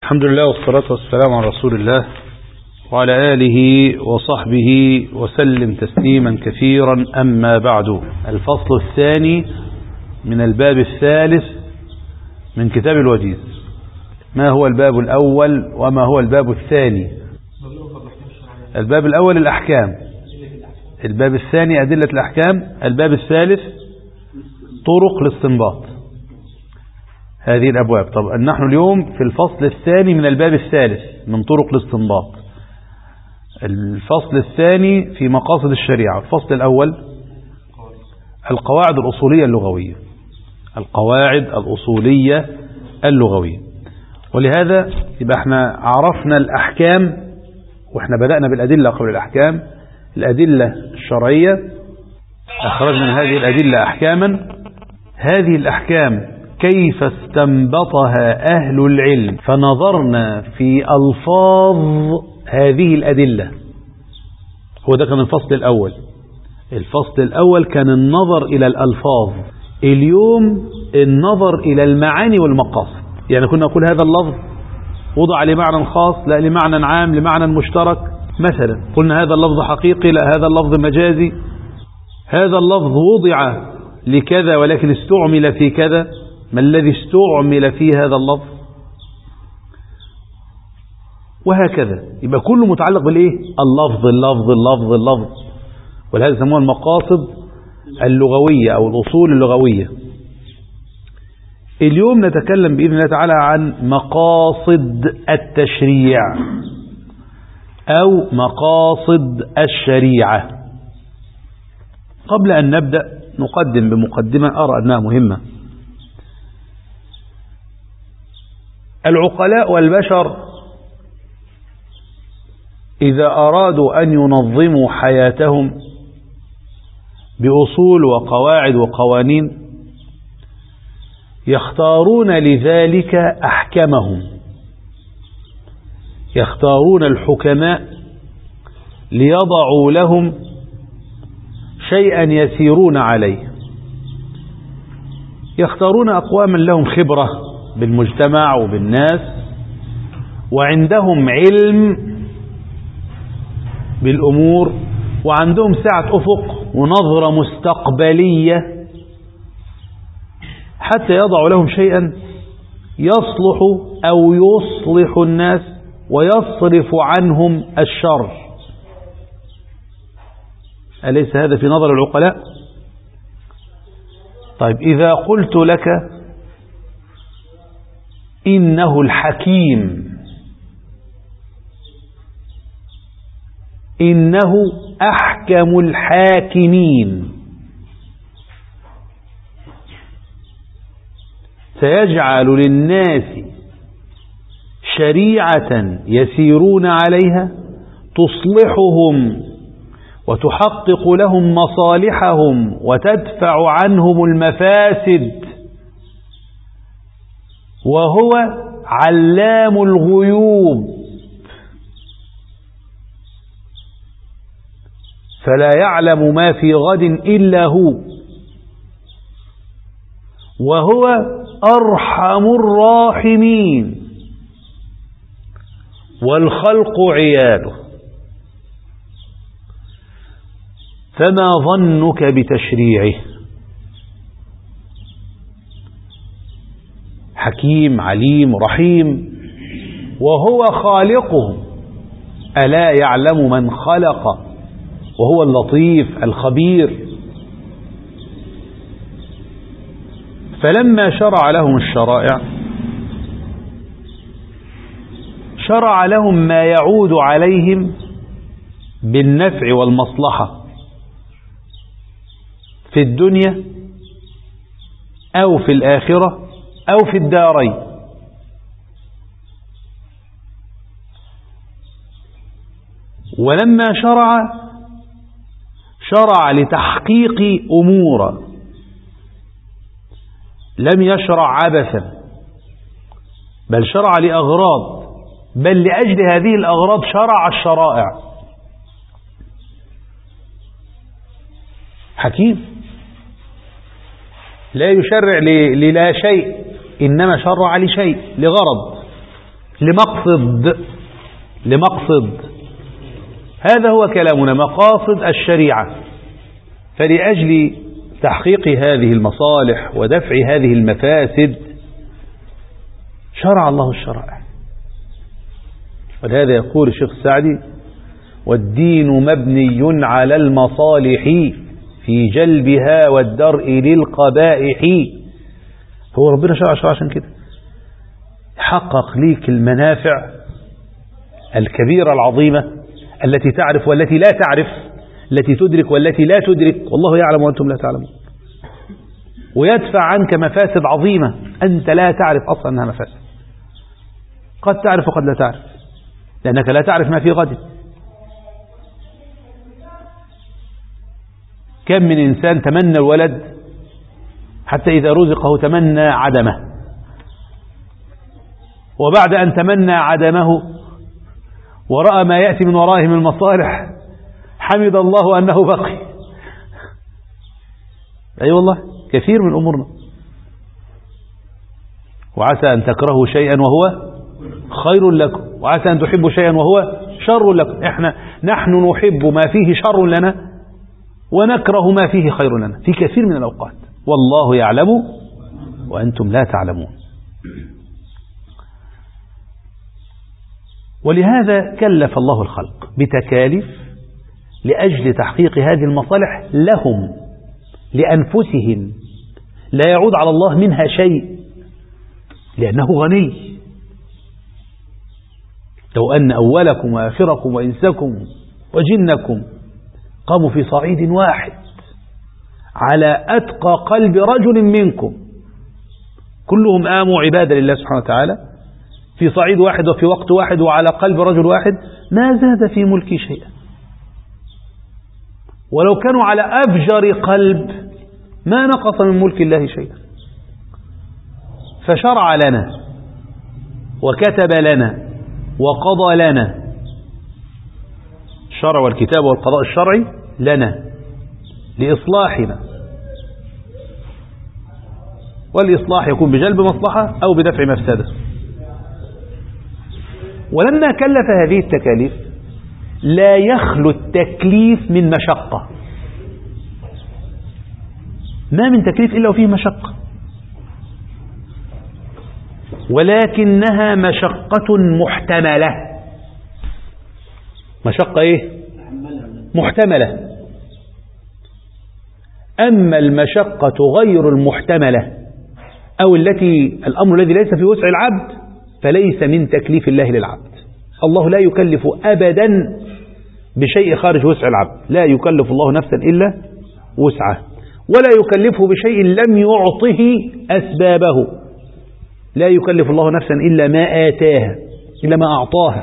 الحمد لله والصلاة والسلام على رسول الله وعلى آله وصحبه وسلم تسليما كثيرا. أما بعد، الفصل الثاني من الباب الثالث من كتاب الوجيز. ما هو الباب الأول وما هو الباب الثاني؟ الباب الأول الأحكام، الباب الثاني أدلة الأحكام، الباب الثالث طرق الاستنباط. هذه الأبواب. طب نحن اليوم في الفصل الثاني من الباب الثالث من طرق الاستنباط. الفصل الثاني في مقاصد الشريعة. الفصل الأول القواعد الأصولية اللغوية، القواعد الأصولية اللغوية. ولهذا يبقى احنا عرفنا الأحكام، واحنا بدأنا بالأدلة قبل الأحكام. الأدلة الشرعية أخرجنا من هذه الأدلة أحكاما. هذه الأحكام كيف استنبطها أهل العلم، فنظرنا في ألفاظ هذه الأدلة. هو ده كان الفصل الأول. الفصل الأول كان النظر إلى الألفاظ. اليوم النظر إلى المعاني والمقاصد. يعني كنا نقول هذا اللفظ وضع لمعنى خاص، لا لمعنى عام، لمعنى مشترك. مثلا قلنا هذا اللفظ حقيقي، لا هذا اللفظ مجازي. هذا اللفظ وضع لكذا ولكن استعمل في كذا، ما الذي استعمل في هذا اللفظ؟ وهكذا. يبقى كله متعلق بالإيه؟ اللفظ اللفظ اللفظ اللفظ. ولهذا يسموها المقاصد اللغوية أو الأصول اللغوية. اليوم نتكلم بإذن الله تعالى عن مقاصد التشريع أو مقاصد الشريعة. قبل أن نبدأ نقدم بمقدمة أرى أنها مهمة. العقلاء والبشر إذا أرادوا أن ينظموا حياتهم بأصول وقواعد وقوانين يختارون لذلك أحكامهم، يختارون الحكماء ليضعوا لهم شيئا يسيرون عليه. يختارون أقواما لهم خبرة بالمجتمع وبالناس، وعندهم علم بالأمور، وعندهم سعة أفق ونظرة مستقبلية، حتى يضعوا لهم شيئا يصلح أو يصلح الناس ويصرف عنهم الشر. أليس هذا في نظر العقلاء؟ طيب إذا قلت لك إنه الحكيم، إنه أحكم الحاكمين، سيجعل للناس شريعة يسيرون عليها تصلحهم وتحقق لهم مصالحهم وتدفع عنهم المفاسد، وهو علام الغيوب فلا يعلم ما في غد إلا هو، وهو أرحم الراحمين والخلق عياله. فما ظنك بتشريعه؟ حكيم عليم رحيم، وهو خالقهم. ألا يعلم من خلق وهو اللطيف الخبير؟ فلما شرع لهم الشرائع شرع لهم ما يعود عليهم بالنفع والمصلحة في الدنيا أو في الآخرة أو في الدارين. ولما شرع لتحقيق أمور، لم يشرع عبثا، بل شرع لأغراض، بل لأجل هذه الأغراض شرع الشرائع. حكيم لا يشرع للا شيء، إنما شرع لشيء لغرض. لمقصد. هذا هو كلامنا، مقاصد الشريعة. فلأجل تحقيق هذه المصالح ودفع هذه المفاسد شرع الله الشرائع. ولهذا يقول الشيخ السعدي: والدين مبني على المصالح في جلبها والدرء للقبائح. هو ربنا شرع عشان كده حقق ليك المنافع الكبيرة العظيمة التي تعرف والتي لا تعرف، التي تدرك والتي لا تدرك، والله يعلم وأنتم لا تعلمون. ويدفع عنك مفاسد عظيمة أنت لا تعرف أصلا أنها مفاسد، قد تعرف وقد لا تعرف، لأنك لا تعرف ما في غد. كم من إنسان تمنى الولد حتى إذا رزقه تمنى عدمه، وبعد أن تمنى عدمه ورأى ما يأتي من ورائه من المصالح حمد الله أنه بقي. أي والله كثير من أمورنا. وعسى أن تكرهوا شيئا وهو خير لكم، وعسى أن تحبوا شيئا وهو شر لكم. نحن نحب ما فيه شر لنا ونكره ما فيه خير لنا في كثير من الأوقات، والله يعلم وأنتم لا تعلمون. ولهذا كلف الله الخلق بتكاليف لأجل تحقيق هذه المصالح لهم لأنفسهم، لا يعود على الله منها شيء لأنه غني. لو أن أولكم وآخركم وإنسكم وجنكم قاموا في صعيد واحد على أتقى قلب رجل منكم، كلهم آموا عبادة لله سبحانه وتعالى في صعيد واحد وفي وقت واحد وعلى قلب رجل واحد، ما زاد في ملكي شيئا. ولو كانوا على أفجر قلب ما نقص من ملك الله شيئا. فشرع لنا وكتب لنا وقضى لنا. الشرع والكتاب والقضاء الشرعي لنا لإصلاحنا، والإصلاح يكون بجلب مصلحة أو بدفع مفسدة. ولما كلف هذه التكاليف لا يخلو التكليف من مشقة. ما من تكليف إلا وفيه مشقة، ولكنها مشقة محتملة. مشقة إيه؟ محتملة. أما المشقة غير المحتملة أو الأمر الذي ليس في وسع العبد فليس من تكليف الله للعبد. الله لا يكلف أبدا بشيء خارج وسع العبد، لا يكلف الله نفسا إلا وسعه، ولا يكلفه بشيء لم يعطه أسبابه. لا يكلف الله نفسا إلا ما آتاها، إلا ما أعطاها.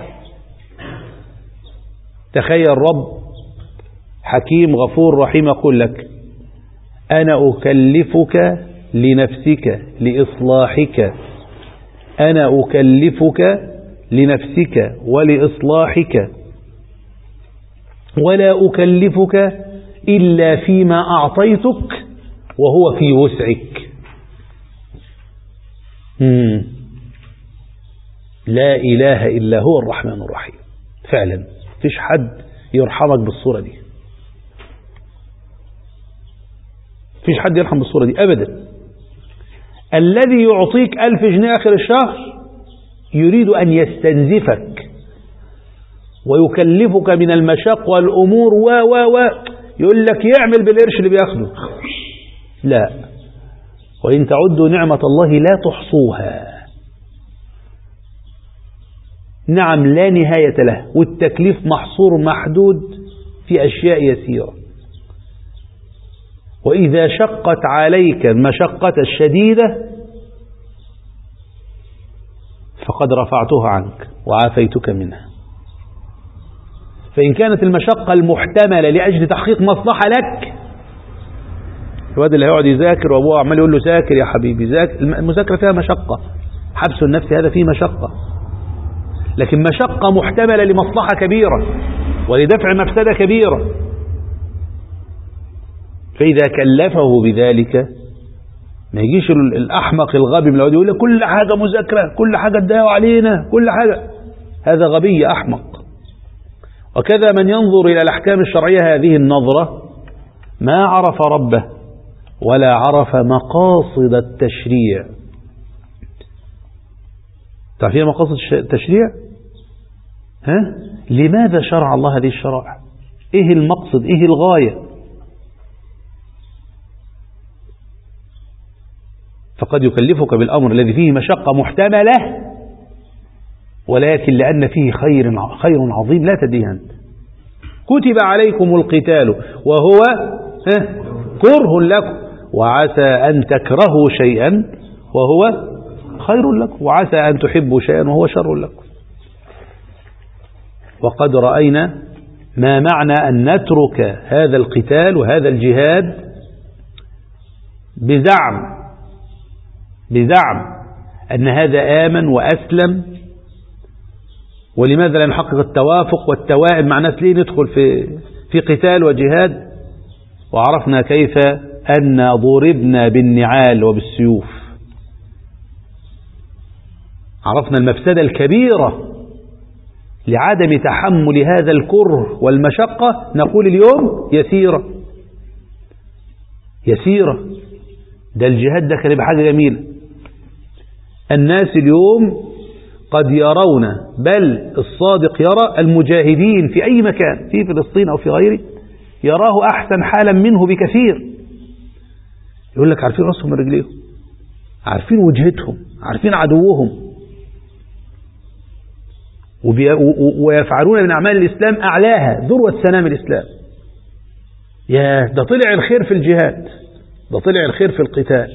تخيل رب حكيم غفور رحيم يقول لك: أنا أكلفك لنفسك لإصلاحك، أنا أكلفك لنفسك ولإصلاحك، ولا أكلفك إلا فيما أعطيتك وهو في وسعك. لا إله إلا هو الرحمن الرحيم. فعلا فيش حد يرحمك بالصورة دي، فيش حد يرحم بالصورة دي أبدا. الذي يعطيك 1000 جنيه آخر الشهر يريد أن يستنزفك ويكلفك من المشاق والأمور يقول لك يعمل بالقرش اللي بياخده. لا، وإن تعدوا نعمة الله لا تحصوها. نعم لا نهاية له، والتكليف محصور محدود في أشياء يسيرة. وإذا شقت عليك المشقة الشديدة فقد رفعتها عنك وعافيتك منها. فإن كانت المشقة المحتملة لأجل تحقيق مصلحة لك، الواد اللي هيقعد يذاكر وأبوه عمال يقول له ذاكر يا حبيبي ذاكر، المذاكرة فيها مشقة، حبس النفس هذا فيه مشقة، لكن مشقة محتملة لمصلحة كبيرة ولدفع مفسدة كبيرة. فإذا كلفه بذلك ما يجيش الأحمق الغبي من الأولاد يقول لك كل حاجة مذاكرة، كل حاجة اداها علينا، كل حاجة. هذا غبي أحمق. وكذا من ينظر إلى الأحكام الشرعية هذه النظرة ما عرف ربه ولا عرف مقاصد التشريع. تعرفين مقاصد التشريع؟ لماذا شرع الله هذه الشرائع؟ إيه المقصد؟ إيه الغاية؟ فقد يكلفك بالأمر الذي فيه مشقة محتملة، ولكن لأن فيه خير عظيم لا تدريه أنت. كتب عليكم القتال وهو كره لكم وعسى أن تكرهوا شيئا وهو خير لكم وعسى أن تحبوا شيئا وهو شر لكم. وقد رأينا ما معنى أن نترك هذا القتال وهذا الجهاد بزعم أن هذا آمن وأسلم، ولماذا لا نحقق التوافق والتوائم مع ناس؟ ليه ندخل في قتال وجهاد؟ وعرفنا كيف أن ضربنا بالنعال وبالسيوف. عرفنا المفسدة الكبيرة لعدم تحمل هذا الكره والمشقة. نقول اليوم يسيرة. ده الجهاد ده كان يبقى حاجة جميلة. الناس اليوم قد يرون، بل الصادق يرى المجاهدين في أي مكان في فلسطين أو في غيره يراه أحسن حالا منه بكثير. يقول لك عارفين رأسهم من رجليهم، عارفين وجهتهم، عارفين عدوهم، ويفعلون من أعمال الإسلام أعلاها ذروة سنام الإسلام. ده طلع الخير في الجهاد، ده طلع الخير في القتال.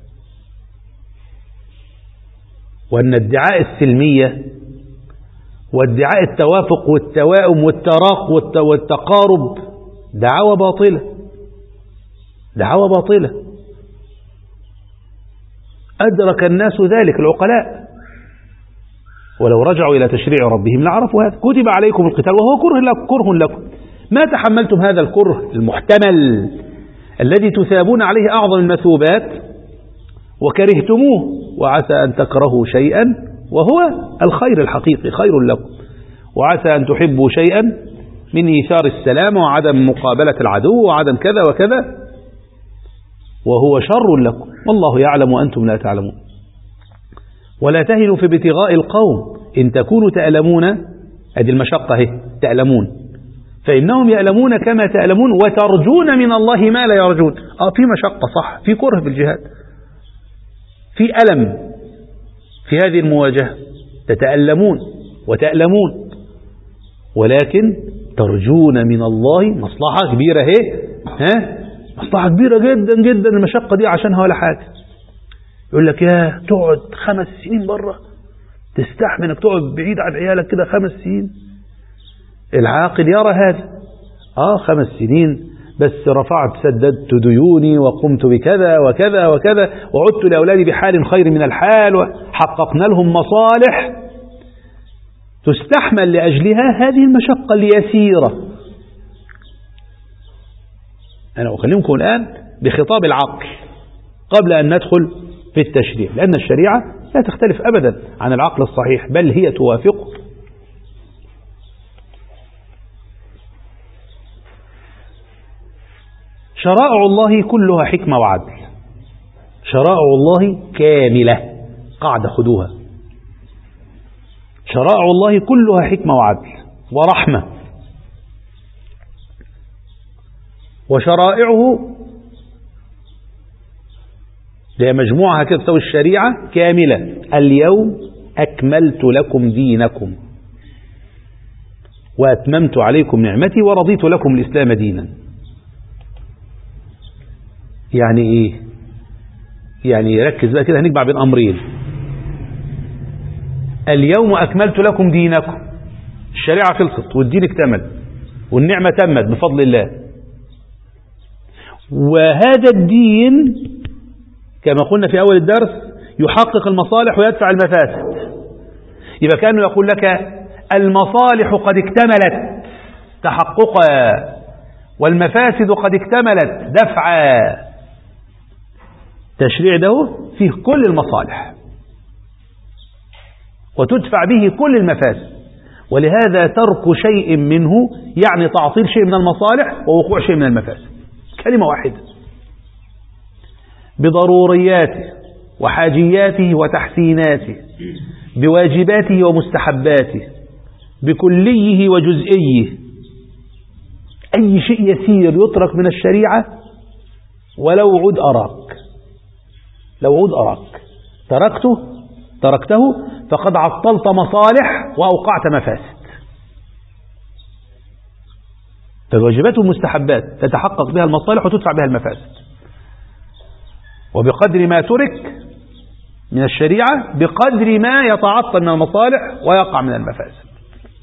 وأن ادعاء السلمية وادعاء التوافق والتوائم والتراق والتقارب دعوة باطلة. أدرك الناس ذلك العقلاء، ولو رجعوا إلى تشريع ربهم لعرفوا هذا. كتب عليكم القتال وهو كره لكم. ما تحملتم هذا الكره المحتمل الذي تثابون عليه أعظم المثوبات وكرهتموه، وعسى أن تكرهوا شيئا وهو الخير الحقيقي خير لكم، وعسى أن تحبوا شيئا من إيثار السلام وعدم مقابلة العدو وعدم كذا وكذا وهو شر لكم والله يعلم وأنتم لا تعلمون. ولا تهنوا في ابتغاء القوم إن تكونوا تألمون، هذه المشقة تألمون، فإنهم يألمون كما تألمون وترجون من الله ما لا يرجون. في مشقة صح، في كره في الجهاد، في ألم في هذه المواجهة، تتألمون وتألمون، ولكن ترجون من الله مصلحة كبيرة. مصلحة كبيرة جدا جدا. المشقة دي عشانها ولا حاجة. يقول لك يا تقعد 5 سنين بره، تستحمل انك تقعد بعيد عن عيالك كده 5 سنين؟ العاقل يرى هذا. 5 سنين بس رفعت سددت ديوني وقمت بكذا وكذا وكذا وعدت لأولادي بحال خير من الحال وحققنا لهم مصالح تستحمل لأجلها هذه المشقة اليسيرة. أنا أكلمكم الآن بخطاب العقل قبل أن ندخل في التشريع، لأن الشريعة لا تختلف أبدا عن العقل الصحيح، بل هي توافقه. شرائع الله كلها حكمة وعدل، شرائع الله كاملة، قاعدة خذوها. شرائع الله كلها حكمة وعدل ورحمة، وشرائعه هي مجموعها كده تساوي الشريعة كاملة. اليوم أكملت لكم دينكم وأتممت عليكم نعمتي ورضيت لكم الإسلام دينا. يعني إيه؟ يعني ركز بقى كده، هنجمع بين أمرين. اليوم أكملت لكم دينكم، الشريعة خلصت والدين اكتمل والنعمة تمت بفضل الله، وهذا الدين كما قلنا في أول الدرس يحقق المصالح ويدفع المفاسد. يبقى كأنه يقول لك المصالح قد اكتملت تحققا والمفاسد قد اكتملت دفعا. التشريع ده فيه كل المصالح وتدفع به كل المفاسد، ولهذا ترك شيء منه يعني تعطيل شيء من المصالح ووقوع شيء من المفاسد. كلمة واحدة، بضرورياته وحاجياته وتحسيناته، بواجباته ومستحباته، بكليه وجزئيه. أي شيء يسير يترك من الشريعة ولو عد أراك، لو عد أراك تركته فقد عطلت مصالح وأوقعت مفاسد. فالواجبات والمستحبات تتحقق بها المصالح وتدفع بها المفاسد، وبقدر ما ترك من الشريعة بقدر ما يتعطل من المصالح ويقع من المفاسد.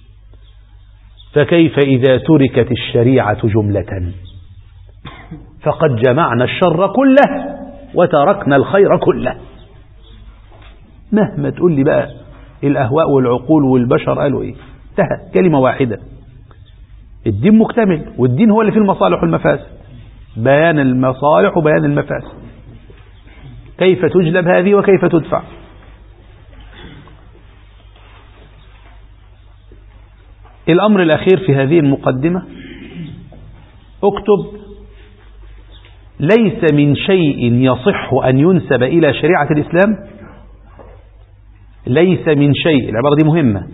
فكيف إذا تركت الشريعة جملة؟ فقد جمعنا الشر كله وتركنا الخير كله. مهما تقول لي بقى الأهواء والعقول والبشر قالوا إيه، انتهى، كلمة واحدة. الدين مكتمل، والدين هو اللي فيه المصالح والمفاسد، بيان المصالح وبيان المفاسد، كيف تجلب هذه وكيف تدفع. الأمر الأخير في هذه المقدمة، اكتب: ليس من شيء يصح أن ينسب إلى شريعة الإسلام، ليس من شيء. العبارة دي مهمة،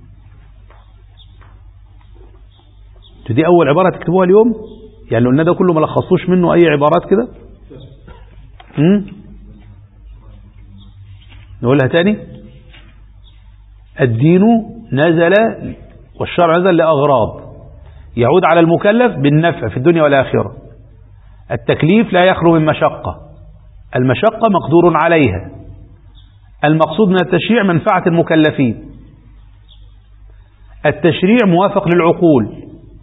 دي أول عبارة تكتبوها اليوم، يعني لو قلنا ده كله ما لخصوش منه أي عبارات كده. نقولها تاني: الدين نزل والشرع نزل لأغراض يعود على المكلف بالنفع في الدنيا والآخرة. التكليف لا يخلو من مشقة، المشقة مقدور عليها، المقصود من التشريع منفعة المكلفين، التشريع موافق للعقول،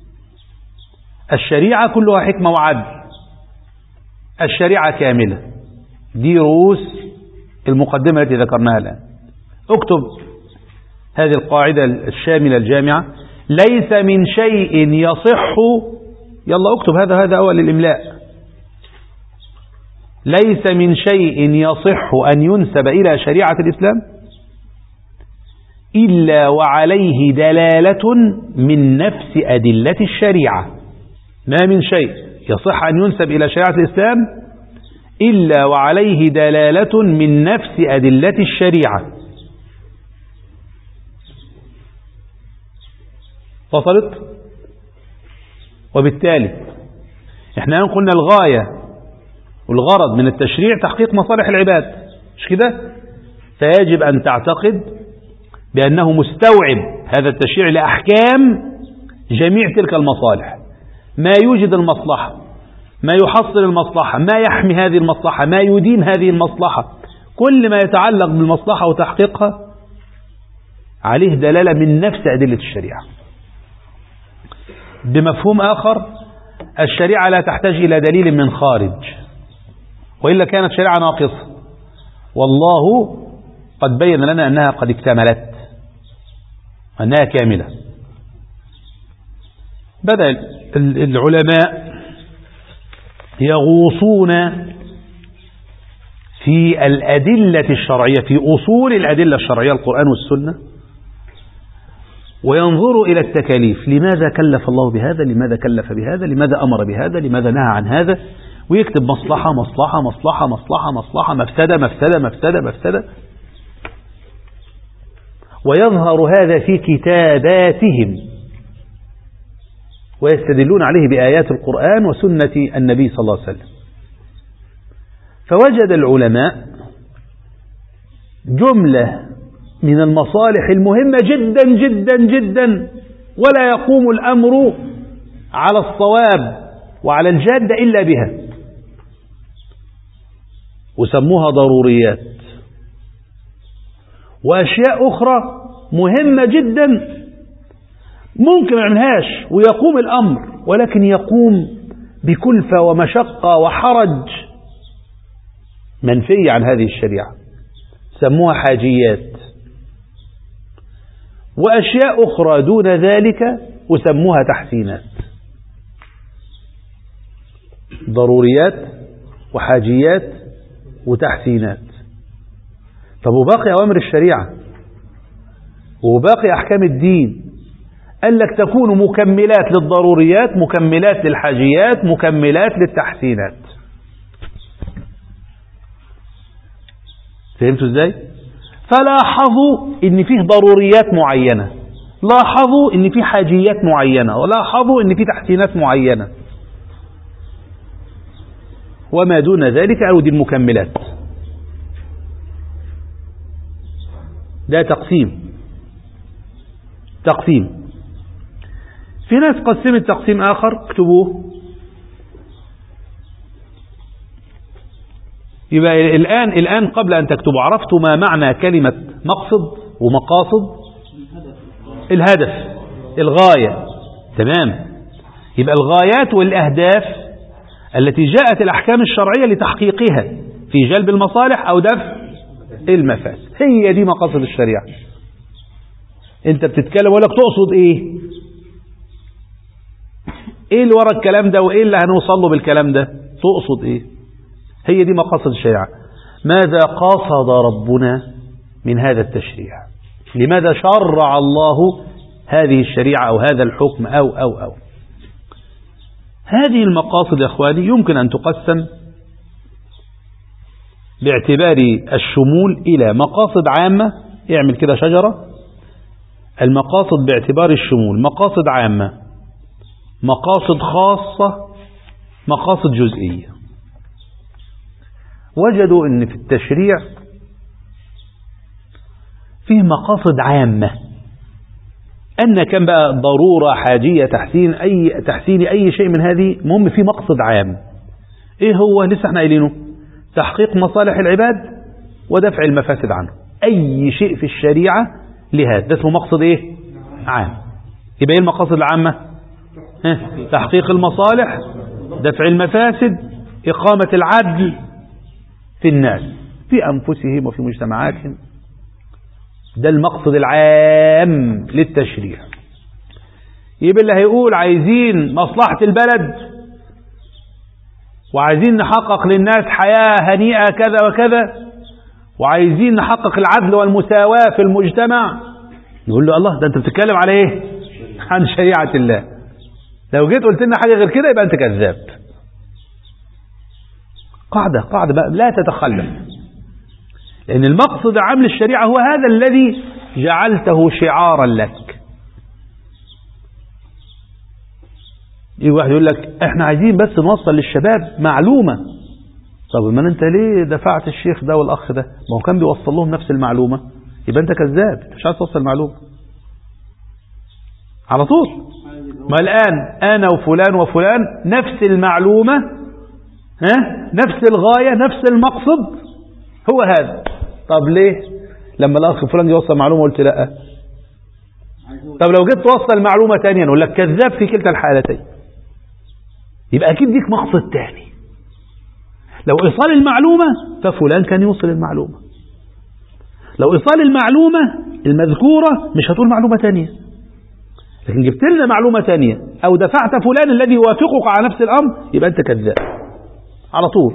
الشريعة كلها حكمة وعدل، الشريعة كاملة. دي رؤوس المقدمة التي ذكرناها الآن. اكتب هذه القاعدة الشاملة الجامعة: ليس من شيء يصح، يلا اكتب هذا أول الإملاء: ليس من شيء يصح أن ينسب إلى شريعة الإسلام إلا وعليه دلالة من نفس أدلة الشريعة. ما من شيء يصح أن ينسب إلى شريعة الإسلام إلا وعليه دلالة من نفس أدلة الشريعة. وصلت؟ وبالتالي احنا قلنا الغاية والغرض من التشريع تحقيق مصالح العباد، مش كده؟ فيجب أن تعتقد بأنه مستوعب هذا التشريع لأحكام جميع تلك المصالح، ما يوجد المصلحة، ما يحصل المصلحة، ما يحمي هذه المصلحة، ما يديم هذه المصلحة، كل ما يتعلق بالمصلحة وتحقيقها عليه دلالة من نفس أدلة الشريعة. بمفهوم آخر، الشريعة لا تحتاج إلى دليل من خارج، وإلا كانت شريعة ناقصة، والله قد بين لنا أنها قد اكتملت، أنها كاملة. بدأ العلماء يغوصون في الأدلة الشرعية، في أصول الأدلة الشرعية القرآن والسنة، وينظروا إلى التكاليف، لماذا كلف الله بهذا، لماذا كلف بهذا، لماذا أمر بهذا، لماذا نهى عن هذا، ويكتب مصلحة مصلحة مصلحة مصلحة مصلحة، مفسدة مفسدة مفسدة مفسدة، ويظهر هذا في كتاباتهم ويستدلون عليه بآيات القرآن وسنة النبي صلى الله عليه وسلم. فوجد العلماء جملة من المصالح المهمة جدا جدا جدا، ولا يقوم الأمر على الصواب وعلى الجادة إلا بها، وسموها ضروريات. وأشياء أخرى مهمة جدا ممكن ما يعملهاش ويقوم الأمر، ولكن يقوم بكلفة ومشقة وحرج منفية عن هذه الشريعة، سموها حاجيات. وأشياء أخرى دون ذلك وسموها تحسينات. ضروريات وحاجيات وتحسينات. طب وباقي أوامر الشريعة وباقي أحكام الدين قال لك تكون مكملات للضروريات، مكملات للحاجيات، مكملات للتحسينات. فهمتوا ازاي؟ فلاحظوا ان فيه ضروريات معينة، لاحظوا ان فيه حاجيات معينة، ولاحظوا ان فيه تحسينات معينة، وما دون ذلك قالوا دي المكملات. ده تقسيم. في ناس قسمت تقسيم آخر، اكتبوه. يبقى الآن قبل أن تكتبوا عرفتوا ما معنى كلمة مقصد ومقاصد؟ الهدف، الغاية. تمام. يبقى الغايات والأهداف التي جاءت الأحكام الشرعية لتحقيقها في جلب المصالح أو دفع المفاسد، هي دي مقاصد الشريعة. انت بتتكلم ولك تقصد ايه؟ ايه اللي ورا الكلام ده وايه اللي هنوصل له بالكلام ده؟ تقصد ايه؟ هي دي مقاصد الشريعة. ماذا قصد ربنا من هذا التشريع؟ لماذا شرع الله هذه الشريعة أو هذا الحكم أو هذه المقاصد يا أخواني يمكن أن تقسم باعتبار الشمول إلى مقاصد عامة. اعمل كده شجرة. المقاصد باعتبار الشمول: مقاصد عامة، مقاصد خاصة، مقاصد جزئية. وجدوا ان في التشريع فيه مقاصد عامة، ان كان بقى ضرورة، حاجية، تحسين اي شيء من هذه، مهم في مقصد عام. ايه هو؟ لسه احنا قايلينه: تحقيق مصالح العباد ودفع المفاسد عنه. اي شيء في الشريعة لهذا ده اسمه مقصد ايه؟ عام. يبقى ايه المقاصد العامة؟ تحقيق المصالح، دفع المفاسد، إقامة العدل في الناس، في أنفسهم وفي مجتمعاتهم. ده المقصد العام للتشريع. يبقى اللي هيقول عايزين مصلحة البلد وعايزين نحقق للناس حياة هنيئة كذا وكذا وعايزين نحقق العدل والمساواة في المجتمع، نقول له الله، ده انت بتتكلم على ايه؟ عن شريعة الله. لو جيت قلت لنا حاجة غير كده يبقى انت كذاب. قاعدة بقى لا تتخلف، لأن المقصد العام للشريعة هو هذا الذي جعلته شعارا لك. يجي واحد يقول لك احنا عايزين بس نوصل للشباب معلومة. طب ما انت ليه دفعت الشيخ ده والأخ ده؟ ما هو كان بيوصل لهم نفس المعلومة. يبقى انت كذاب، مش عايز توصل معلومة على طول. ما الآن أنا وفلان وفلان نفس المعلومة، نفس الغاية، نفس المقصد هو هذا. طب ليه لما الأخ فلان يوصل معلومة قلت لا؟ طب لو جيت توصل معلومة تانية نقول لك كذاب في كلتا الحالتين. يبقى أكيد ليك مقصد تاني. لو إيصال المعلومة ففلان كان يوصل المعلومة. لو إيصال المعلومة المذكورة مش هتقول معلومة تانية، لكن جبت لنا معلومة تانية أو دفعت فلان الذي يوافقك على نفس الأمر، يبقى أنت كذاب على طول.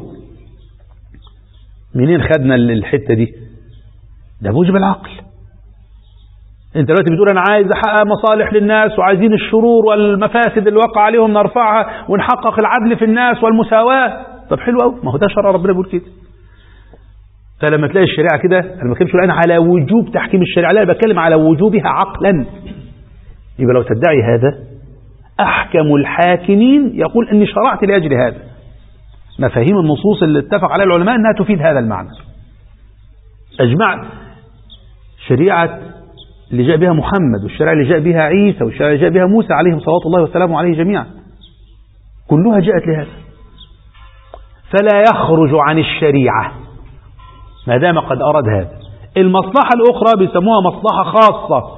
منين خدنا الحتة دي؟ ده موجب العقل. انت دلوقتي بتقول انا عايز احقق مصالح للناس وعايزين الشرور والمفاسد اللي وقع عليهم نرفعها ونحقق العدل في الناس والمساواة. طب حلو قوي، ما هو ده شرع ربنا بيقول كده. فلما تلاقي الشريعة كده، انا ما بتكلمش الان على وجوب تحكيم الشريعة، لا، بتكلم على وجوبها عقلا. يبقى لو تدعي هذا، احكم الحاكمين يقول اني شرعت لاجل هذا. مفاهيم النصوص اللي اتفق عليها العلماء انها تفيد هذا المعنى. اجمع شريعة اللي جاء بها محمد، والشريعة اللي جاء بها عيسى، والشريعة اللي جاء بها موسى عليهم صلوات الله وسلامه عليه جميعا، كلها جاءت لهذا. فلا يخرج عن الشريعة ما دام قد أراد هذا. المصلحة الأخرى بيسموها مصلحة خاصة،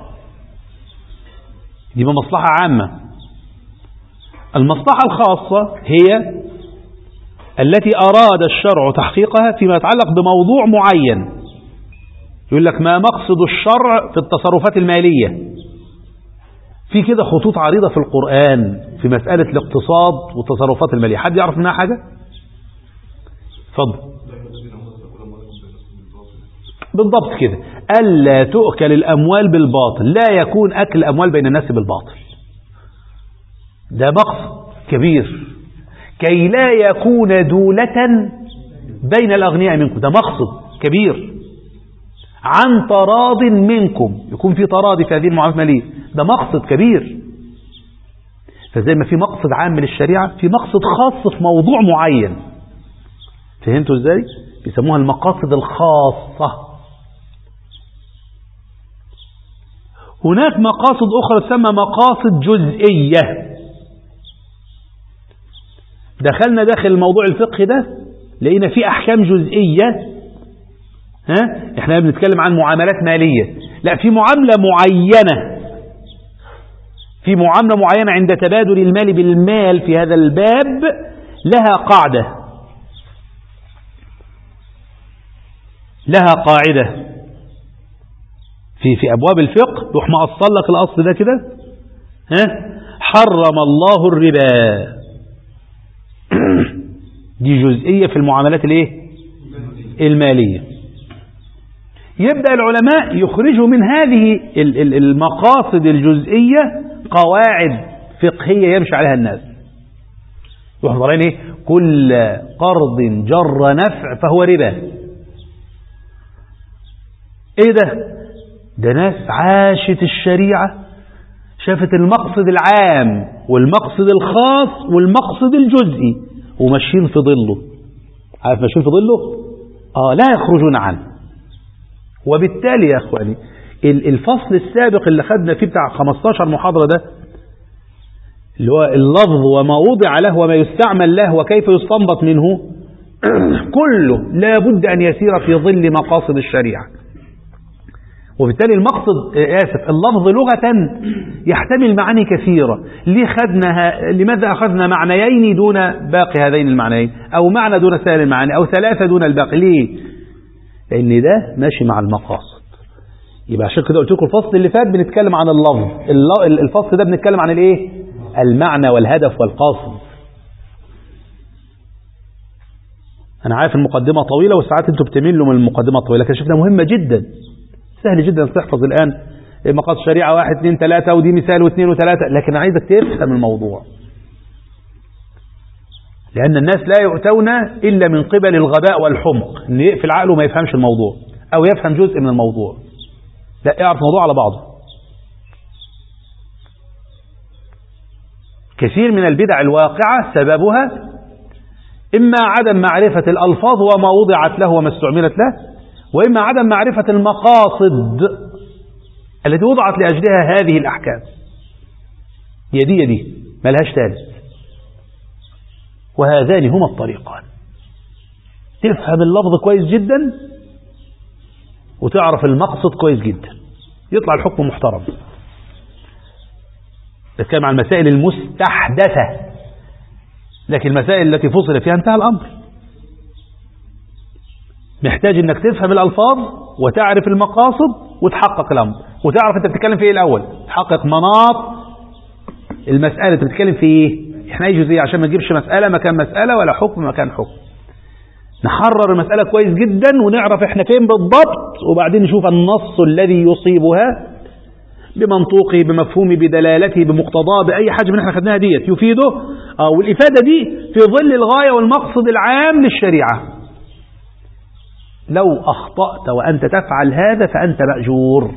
دي مصلحة عامة. المصلحة الخاصة هي التي أراد الشرع تحقيقها فيما يتعلق بموضوع معين. يقول لك ما مقصد الشرع في التصرفات المالية. في كده خطوط عريضة في القرآن في مسألة الاقتصاد والتصرفات المالية، حد يعرف منها حاجة؟ اتفضل. بالضبط كده، ألا تؤكل الأموال بالباطل، لا يكون أكل الأموال بين الناس بالباطل. ده مقصد كبير، كي لا يكون دولة بين الأغنياء منكم. ده مقصد كبير، عن تراض منكم، يكون في تراضي في هذه المعاملات المالية. ده مقصد كبير. فزي ما في مقصد عام للشريعة، في مقصد خاص في موضوع معين. فهمتوا ازاي؟ بيسموها المقاصد الخاصة. هناك مقاصد أخرى تسمى مقاصد جزئية. دخلنا داخل الموضوع الفقهي ده لقينا فيه أحكام جزئية. احنا بنتكلم عن معاملات مالية، لا، في معاملة معينة، في معاملة معينة عند تبادل المال بالمال في هذا الباب لها قاعدة، لها قاعدة في أبواب الفقه. يروح مأصل لك الأصل ده كده، حرم الله الربا. دي جزئية في المعاملات المالية. يبدأ العلماء يخرجوا من هذه المقاصد الجزئية قواعد فقهية يمشي عليها الناس. يروحوا طالعين كل قرض جر نفع فهو ربا. ايه ده ناس عاشت الشريعة، شافت المقصد العام والمقصد الخاص والمقصد الجزئي وماشيين في ظله. عارف ماشيين في ظله؟ لا يخرجون عنه. وبالتالي يا اخواني الفصل السابق اللي خدنا فيه بتاع 15 محاضرة ده، اللي هو اللفظ وما وضع له وما يستعمل له وكيف يستنبط منه، كله لا بد أن يسير في ظل مقاصد الشريعة. وبالتالي المقصد اللفظ لغة يحتمل معاني كثيرة. لماذا أخذنا معنيين دون باقي هذين المعنيين، أو معنى دون سائر المعاني، أو ثلاثة دون الباقي؟ ليه؟ لأن ده ماشي مع المقاصد. يبقى عشان كده قلت لكم الفصل اللي فات بنتكلم عن اللفظ، الفصل ده بنتكلم عن المعنى والهدف والقاصد. أنا عارف المقدمة طويلة وساعات أنتوا بتميلوا من المقدمة الطويلة، لكن شفنا مهمة جدا. سهل جدا تحفظ الآن مقاصد الشريعة 1 2 3 ودي مثال و2 و3، لكن عايزك تفهم الموضوع، لأن الناس لا يؤتون إلا من قبل الغباء والحمق، إن يقفل عقله ما يفهمش الموضوع أو يفهم جزء من الموضوع. لا، يعرف الموضوع على بعضه. كثير من البدع الواقعة سببها إما عدم معرفة الألفاظ وما وضعت له وما استعملت له، وإما عدم معرفة المقاصد التي وضعت لأجلها هذه الأحكام. يدي ملهاش ثالث. وهذان هما الطريقان: تفهم اللفظ كويس جدا وتعرف المقصد كويس جدا، يطلع الحكم محترم. نتكلم عن المسائل المستحدثة، لكن المسائل التي فصل فيها انتهى الأمر. محتاج انك تفهم الألفاظ وتعرف المقاصد وتحقق الأمر، وتعرف انت بتتكلم في ايه الأول، تحقق مناط المسألة انت بتتكلم في ايه. احنا اي جزئية عشان ما نجيبش مسألة مكان مسألة ولا حكم مكان حكم. نحرر المسألة كويس جدا ونعرف احنا فين بالضبط، وبعدين نشوف النص الذي يصيبها بمنطوقه بمفهومه بدلالته بمقتضاه بأي حاجة من احنا خدناها ديت يفيده، والإفادة دي في ظل الغاية والمقصد العام للشريعة. لو أخطأت وأنت تفعل هذا فأنت مأجور.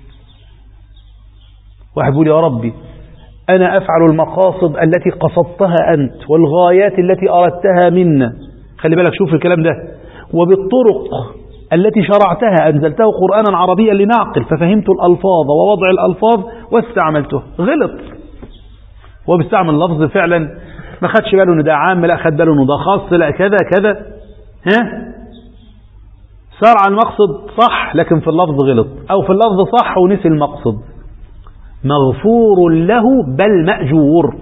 واحد يقول: يا ربي أنا أفعل المقاصد التي قصدتها أنت والغايات التي أردتها منا. خلي بالك، شوف الكلام ده. وبالطرق التي شرعتها أنزلته قرآنا عربيا لنعقل ففهمت الألفاظ ووضع الألفاظ واستعملته. غلط، وبيستعمل لفظ فعلا ما خدش باله إنه ده عام، لا خد باله إنه ده خاص، لا كذا كذا. صار على المقصد صح لكن في اللفظ غلط، أو في اللفظ صح ونسي المقصد. مغفور له بل مأجور.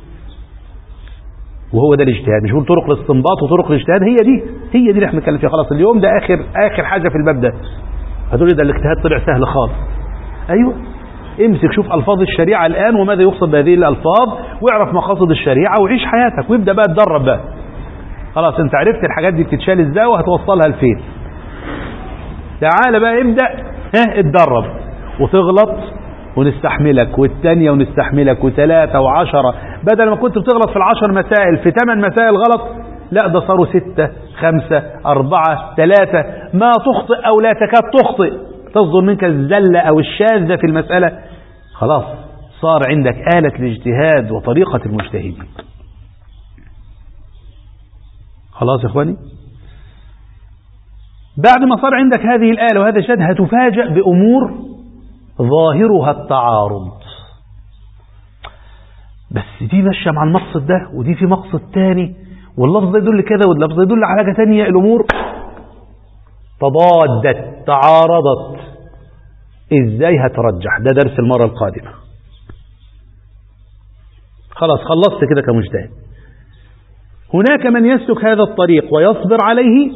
وهو ده الاجتهاد. مش بقول طرق الاستنباط وطرق الاجتهاد، هي دي اللي احنا بنتكلم فيها. خلاص اليوم ده آخر حاجة في الباب ده. هتقول لي ده الاجتهاد طلع سهل خالص. أيوة، امسك شوف ألفاظ الشريعة الآن وماذا يقصد بهذه الألفاظ، واعرف مقاصد الشريعة وعيش حياتك، وابدأ بقى تدرب بقى. خلاص انت عرفت الحاجات دي بتتشال ازاي وهتوصلها لفين. تعال بقى ابدأ اتدرب وتغلط ونستحملك، والتانية ونستحملك، وثلاثة وعشرة. بدل ما كنت بتغلط في 10 مسائل في 8 مسائل غلط، لا ده صاروا 6 5 4 3. ما تخطئ أو لا تكاد تخطئ، تصدر منك الزلة أو الشاذة في المسألة، خلاص صار عندك آلة الاجتهاد وطريقة المجتهدين. خلاص يا إخواني، بعد ما صار عندك هذه الآلة وهذا الشد، هتفاجأ بأمور ظاهرها التعارض، بس دي ماشية مع المقصد ده ودي في مقصد تاني، واللفظ ده يدل كذا واللفظ ده يدل على حاجة تانية. الأمور تضادت تعارضت، ازاي هترجح؟ ده درس المرة القادمة. خلاص خلصت كده كمجتهد. هناك من يسلك هذا الطريق ويصبر عليه،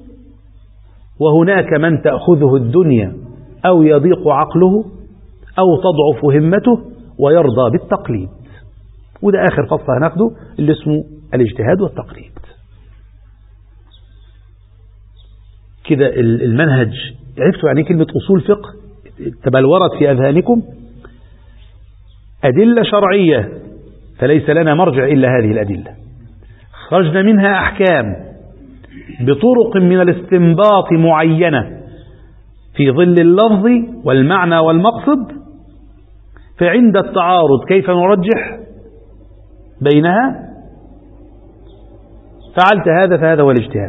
وهناك من تأخذه الدنيا أو يضيق عقله أو تضعف همته ويرضى بالتقليد. وده آخر فصل هناخده اللي اسمه الاجتهاد والتقليد. كده المنهج عرفتوا يعني كلمة أصول فقه تبلورت في أذهانكم. أدلة شرعية فليس لنا مرجع إلا هذه الأدلة، خرجنا منها أحكام بطرق من الاستنباط معينة في ظل اللفظ والمعنى والمقصد، فعند التعارض كيف نرجح بينها؟ فعلت هذا فهذا هو الاجتهاد.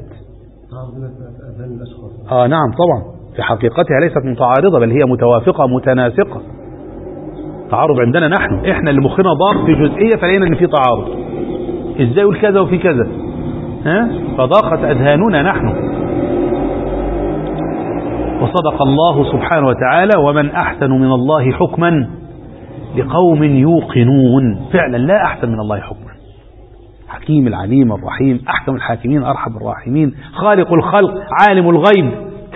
نعم طبعا، في حقيقتها ليست متعارضة، بل هي متوافقة متناسقة. تعارض عندنا نحن، احنا اللي مخنا ضاق في جزئية فلقينا ان في تعارض، ازاي يقول كذا وفي كذا، فضاقت أذهاننا نحن. وصدق الله سبحانه وتعالى: ومن أحسن من الله حكما لقوم يوقنون. فعلا لا أحسن من الله حكما. حكيم العليم الرحيم، أحكم الحاكمين أرحم الراحمين، خالق الخلق عالم الغيب.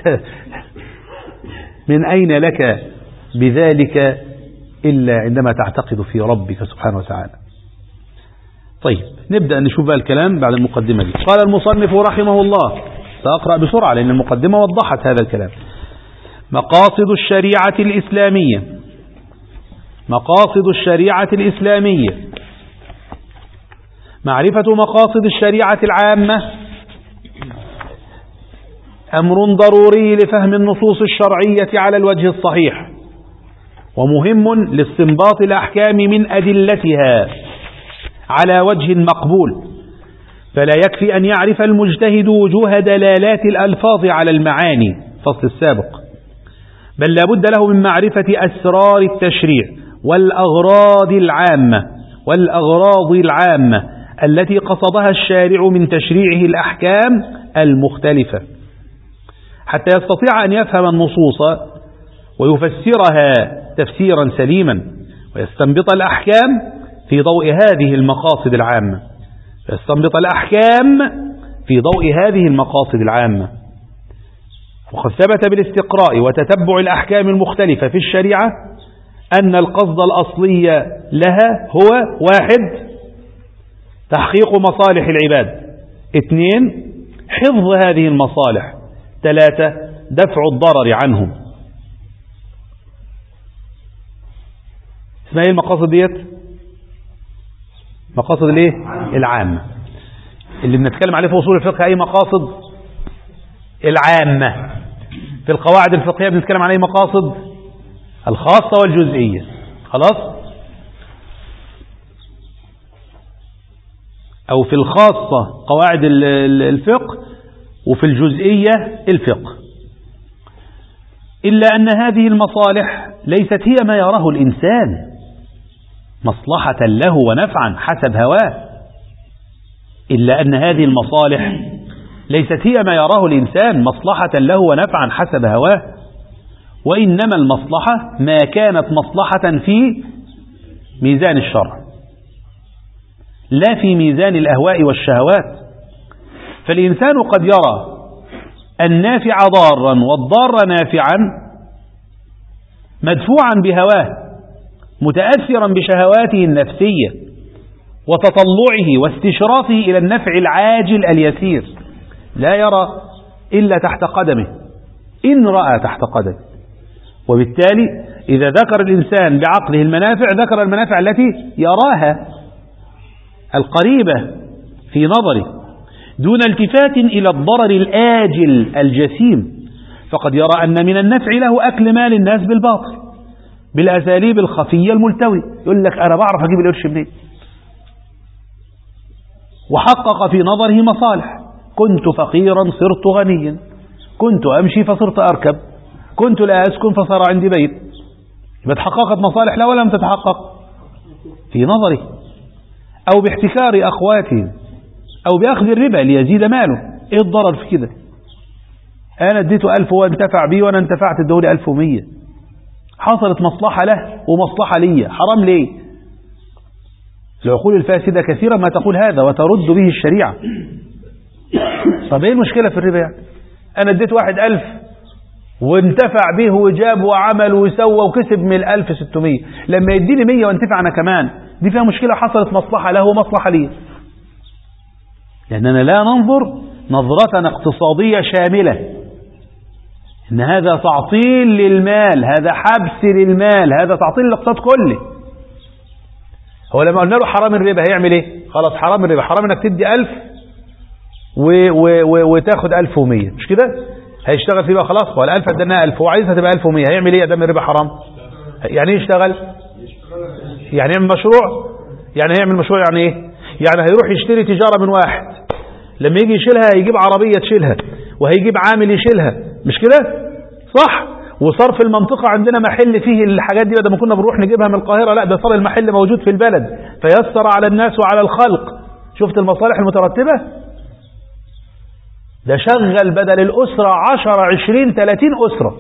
من أين لك بذلك إلا عندما تعتقد في ربك سبحانه وتعالى. طيب نبدأ نشوف بقى الكلام بعد المقدمة دي. قال المصنف رحمه الله، سأقرأ بسرعة لأن المقدمة وضحت هذا الكلام: مقاصد الشريعة الإسلامية. مقاصد الشريعة الإسلامية: معرفة مقاصد الشريعة العامة أمر ضروري لفهم النصوص الشرعية على الوجه الصحيح، ومهم لاستنباط الأحكام من أدلتها على وجه مقبول. فلا يكفي أن يعرف المجتهد وجوه دلالات الألفاظ على المعاني، فصل السابق، بل لا بد له من معرفة أسرار التشريع والأغراض العامة التي قصدها الشارع من تشريعه الأحكام المختلفة، حتى يستطيع أن يفهم النصوص ويفسرها تفسيرا سليما، ويستنبط الأحكام في ضوء هذه المقاصد العامة. وقد ثبت بالاستقراء وتتبع الأحكام المختلفة في الشريعة أن القصد الأصلي لها هو: 1. تحقيق مصالح العباد، 2. حفظ هذه المصالح، 3. دفع الضرر عنهم. اسمها ايه المقاصد ديت؟ مقاصد الايه؟ العامة اللي بنتكلم عليه في أصول الفقه. أي مقاصد؟ العامة. في القواعد الفقهية بنتكلم عليه مقاصد الخاصة والجزئية. خلاص؟ أو في الخاصة قواعد الفقه، وفي الجزئية الفقه. إلا أن هذه المصالح ليست هي ما يراه الإنسان مصلحة له ونفعا حسب هواه. إلا أن هذه المصالح ليست هي ما يراه الإنسان مصلحة له ونفعا حسب هواه، وإنما المصلحة ما كانت مصلحة في ميزان الشرع لا في ميزان الأهواء والشهوات. فالإنسان قد يرى النافع ضارا والضار نافعا مدفوعا بهواه، متأثرا بشهواته النفسية وتطلعه واستشرافه إلى النفع العاجل اليسير، لا يرى إلا تحت قدمه، إن رأى تحت قدم. وبالتالي إذا ذكر الإنسان بعقله المنافع ذكر المنافع التي يراها القريبة في نظره دون التفات إلى الضرر الآجل الجسيم، فقد يرى أن من النفع له أكل مال الناس بالباطل بالأساليب الخفية الملتوية. يقول لك أنا بعرف أجيب القرش منين، وحقق في نظره مصالح. كنت فقيرا صرت غنيا، كنت أمشي فصرت أركب، كنت لا أسكن فصار عندي بيت. يبقى تحققت مصالح لا ولا لم تتحقق في نظره. أو باحتكار أخواته أو بأخذ الربا ليزيد ماله. إيه الضرر في كده؟ أنا اديته 1000 وهو انتفع بي وأنا انتفعت الدولي 1100، حصلت مصلحة له ومصلحة لي، حرام ليه؟ العقول الفاسدة كثيرا ما تقول هذا وترد به الشريعة. طب ايه المشكلة في الربا يعني؟ أنا اديت واحد 1000 وانتفع به وجاب وعمل وسوى وكسب من 1000 600، لما يديني 100 وانتفع أنا كمان، دي فيها مشكلة؟ حصلت مصلحة له ومصلحة لي. لأننا لا ننظر نظرة اقتصادية شاملة، إن هذا تعطيل للمال، هذا حبس للمال، هذا تعطيل الاقتصاد كله. هو لما قلنا له حرام الربا هيعمل ايه؟ خلاص حرام الربا، حرام انك تدي 1000 وتاخد 1100، مش كده؟ هيشتغل فيه بقى خلاص. هو ال1000 ادناها 1000 هو عايزها تبقى 1100، هيعمل ايه ادام الربا حرام؟ يعني ايه يشتغل؟ يعني يعمل مشروع؟ يعني هيعمل مشروع يعني ايه؟ يعني هيروح يشتري تجارة من واحد، لما يجي يشيلها هيجيب عربية تشيلها وهيجيب عامل يشيلها، مش كده؟ صح؟ وصار في المنطقة عندنا محل فيه الحاجات دي، بدل ما كنا بنروح نجيبها من القاهرة، لا ده صار المحل موجود في البلد فيسر على الناس وعلى الخلق. شفت المصالح المترتبة؟ ده شغل بدل الأسرة 10 20 30 أسرة.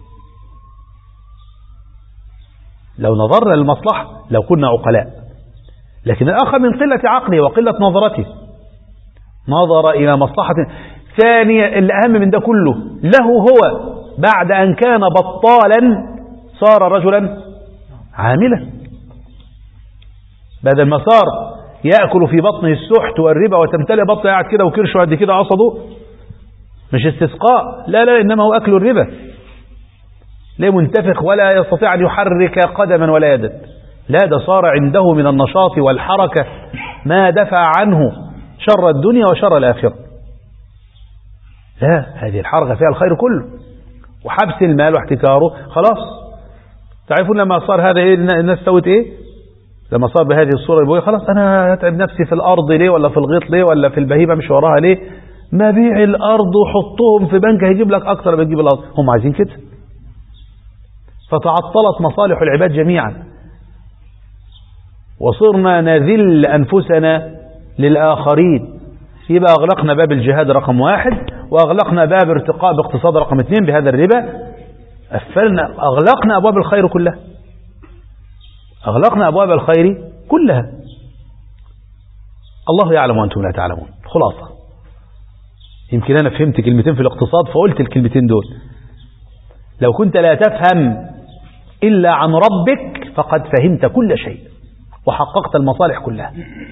لو نظرنا للمصلحة لو كنا عقلاء، لكن الآخر من قلة عقله وقلة نظرته نظر إلى مصلحة ثانية. الأهم من ده كله له هو بعد أن كان بطالا صار رجلا عاملا، بدل ما صار يأكل في بطنه السحت والربا وتمتلئ بطنه قاعد كده وكرشه قد كده عصده، مش استسقاء، لا لا، إنما هو أكل الربا، ليه منتفخ ولا يستطيع أن يحرك قدما ولا يدا. لا ده صار عنده من النشاط والحركة ما دفع عنه شر الدنيا وشر الآخرة. لا، هذه الحركة فيها الخير كله، وحبس المال واحتكاره خلاص. تعرفون لما صار هذا ايه الناس سوت ايه؟ لما صار بهذه الصورة البوية، خلاص انا هتعب نفسي في الارض ليه ولا في الغيط ليه ولا في البهيمة مش وراها ليه؟ ما بيع الارض وحطهم في بنك هيجيب لك اكتر بتجيب الارض. هم عايزين كده، فتعطلت مصالح العباد جميعا وصرنا نذل انفسنا للاخرين. يبقى اغلقنا باب الجهاد رقم 1، واغلقنا باب ارتقاء باقتصاد رقم 2 بهذا الربا، اغلقنا ابواب الخير كلها، اغلقنا ابواب الخير كلها. الله يعلم وانتم لا تعلمون. خلاصة، يمكن انا فهمت كلمتين في الاقتصاد فقلت الكلمتين دول. لو كنت لا تفهم الا عن ربك فقد فهمت كل شيء وحققت المصالح كلها.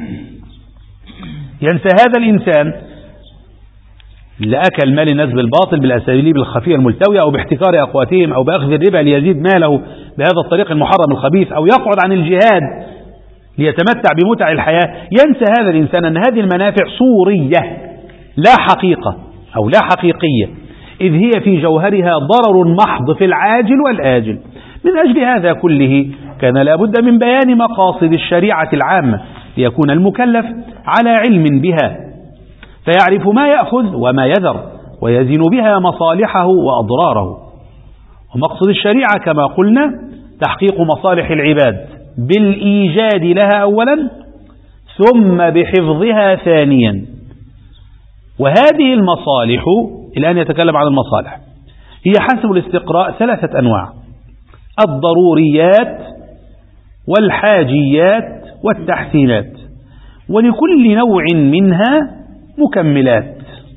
ينسى هذا الإنسان اللي أكل مال الناس بالباطل بالأساليب الخفية الملتوية أو باحتكار أقواتهم أو بأخذ الربا ليزيد ماله بهذا الطريق المحرم الخبيث، أو يقعد عن الجهاد ليتمتع بمتع الحياة. ينسى هذا الإنسان أن هذه المنافع صورية لا حقيقة أو لا حقيقية، إذ هي في جوهرها ضرر محض في العاجل والآجل. من أجل هذا كله كان لابد من بيان مقاصد الشريعة العامة ليكون المكلف على علم بها، فيعرف ما يأخذ وما يذر ويزن بها مصالحه وأضراره. ومقصد الشريعة كما قلنا تحقيق مصالح العباد بالإيجاد لها أولا ثم بحفظها ثانيا. وهذه المصالح، الآن يتكلم عن المصالح، هي حسب الاستقراء 3 أنواع: الضروريات والحاجيات والتحسينات، ولكل نوع منها مكملات.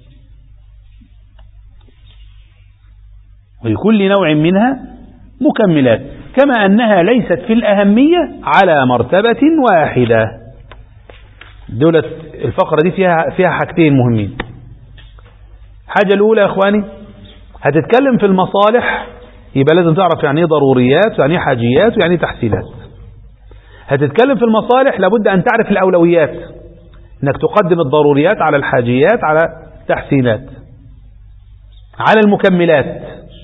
ولكل نوع منها مكملات، كما أنها ليست في الأهمية على مرتبة واحدة. دولة الفقرة دي فيها حاجتين مهمين. حاجة الأولى يا أخواني، هتتكلم في المصالح يبقى لازم تعرف يعني ايه ضروريات ويعني ايه حاجيات ويعني ايه تحسينات. هتتكلم في المصالح لابد أن تعرف الأولويات، انك تقدم الضروريات على الحاجيات على التحسينات على المكملات.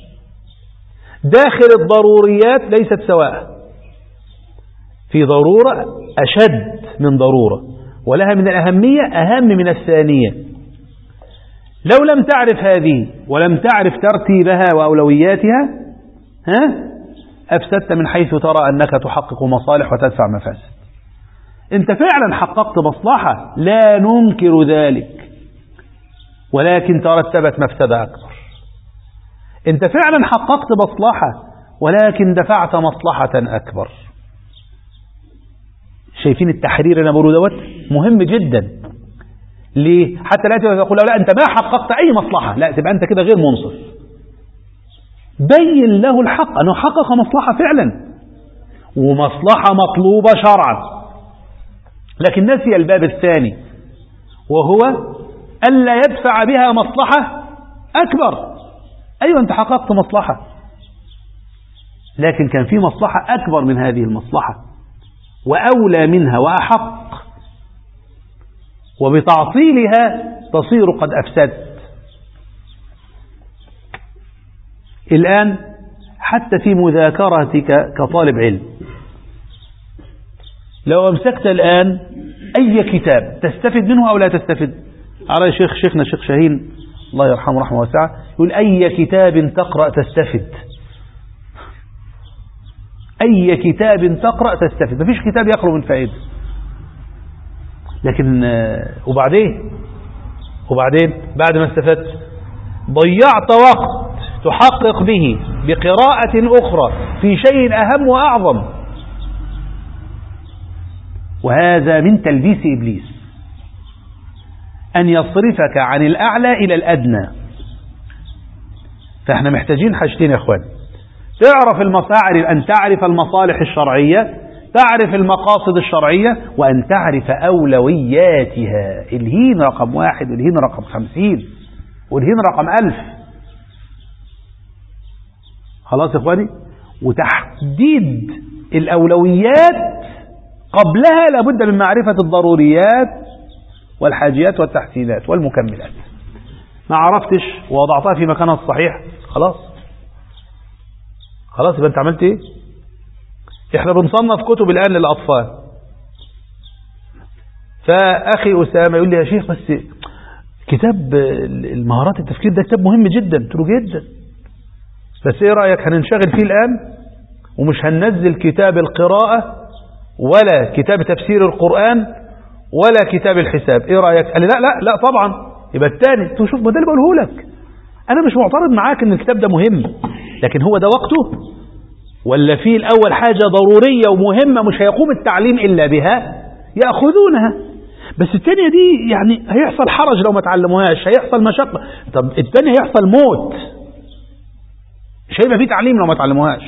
داخل الضروريات ليست سواء، في ضرورة أشد من ضرورة ولها من الأهمية أهم من الثانية. لو لم تعرف هذه ولم تعرف ترتيبها وأولوياتها أفسدت من حيث ترى أنك تحقق مصالح وتدفع مفاسد. أنت فعلا حققت مصلحة لا ننكر ذلك، ولكن ترتبت مفسدة أكبر. أنت فعلا حققت مصلحة ولكن دفعت مصلحة أكبر. شايفين التحرير اللي أنا بقوله دوت مهم جدا. ليه؟ حتى لا تقول لا أنت ما حققت أي مصلحة، لا تبقى أنت كده غير منصف. بين له الحق أنه حقق مصلحة فعلا ومصلحة مطلوبة شرعا، لكن نسي الباب الثاني وهو ألا يدفع بها مصلحة أكبر. أيوة أنت حققت مصلحة، لكن كان في مصلحة أكبر من هذه المصلحة وأولى منها وأحق، وبتعطيلها تصير قد أفسدت. الآن حتى في مذاكرتك كطالب علم، لو أمسكت الآن أي كتاب تستفد منه أو لا تستفد. على شيخنا الشيخ شاهين الله يرحمه رحمه واسعة يقول أي كتاب تقرأ تستفد، أي كتاب تقرأ تستفد، مفيش كتاب يخلو من فائدة. لكن وبعدين بعد ما استفدت ضيعت وقت تحقق به بقراءة أخرى في شيء أهم وأعظم، وهذا من تلبيس إبليس أن يصرفك عن الأعلى إلى الأدنى. فإحنا محتاجين حاجتين يا أخوان: أن تعرف المصالح الشرعية، تعرف المقاصد الشرعية، وأن تعرف أولوياتها. الهين رقم 1 والهين رقم 50 والهين رقم 1000. خلاص يا إخواني؟ وتحديد الأولويات قبلها لابد من معرفة الضروريات والحاجيات والتحسينات والمكملات. ما عرفتش ووضعتها في مكانها الصحيح خلاص يبقى انت عملت ايه؟ احنا بنصنف كتب الآن للأطفال، فأخي أسامة يقول لي يا شيخ بس كتاب المهارات التفكير ده كتاب مهم جدا. قلت له جدا، بس ايه رأيك هننشغل فيه الآن ومش هننزل كتاب القراءة ولا كتاب تفسير القرآن ولا كتاب الحساب، ايه رأيك؟ قال لي لا طبعا يبقى الثاني. قلت له شوف، ما ده اللي بقوله لك، انا مش معترض معاك ان الكتاب ده مهم، لكن هو ده وقته؟ ولا في الأول حاجة ضرورية ومهمة مش هيقوم التعليم إلا بها يأخذونها، بس الثانية دي يعني هيحصل حرج لو ما تعلموهاش، هيحصل مشقة. طب الثانية هيحصل موت، مش هيبقى في تعليم لو ما تعلموهاش.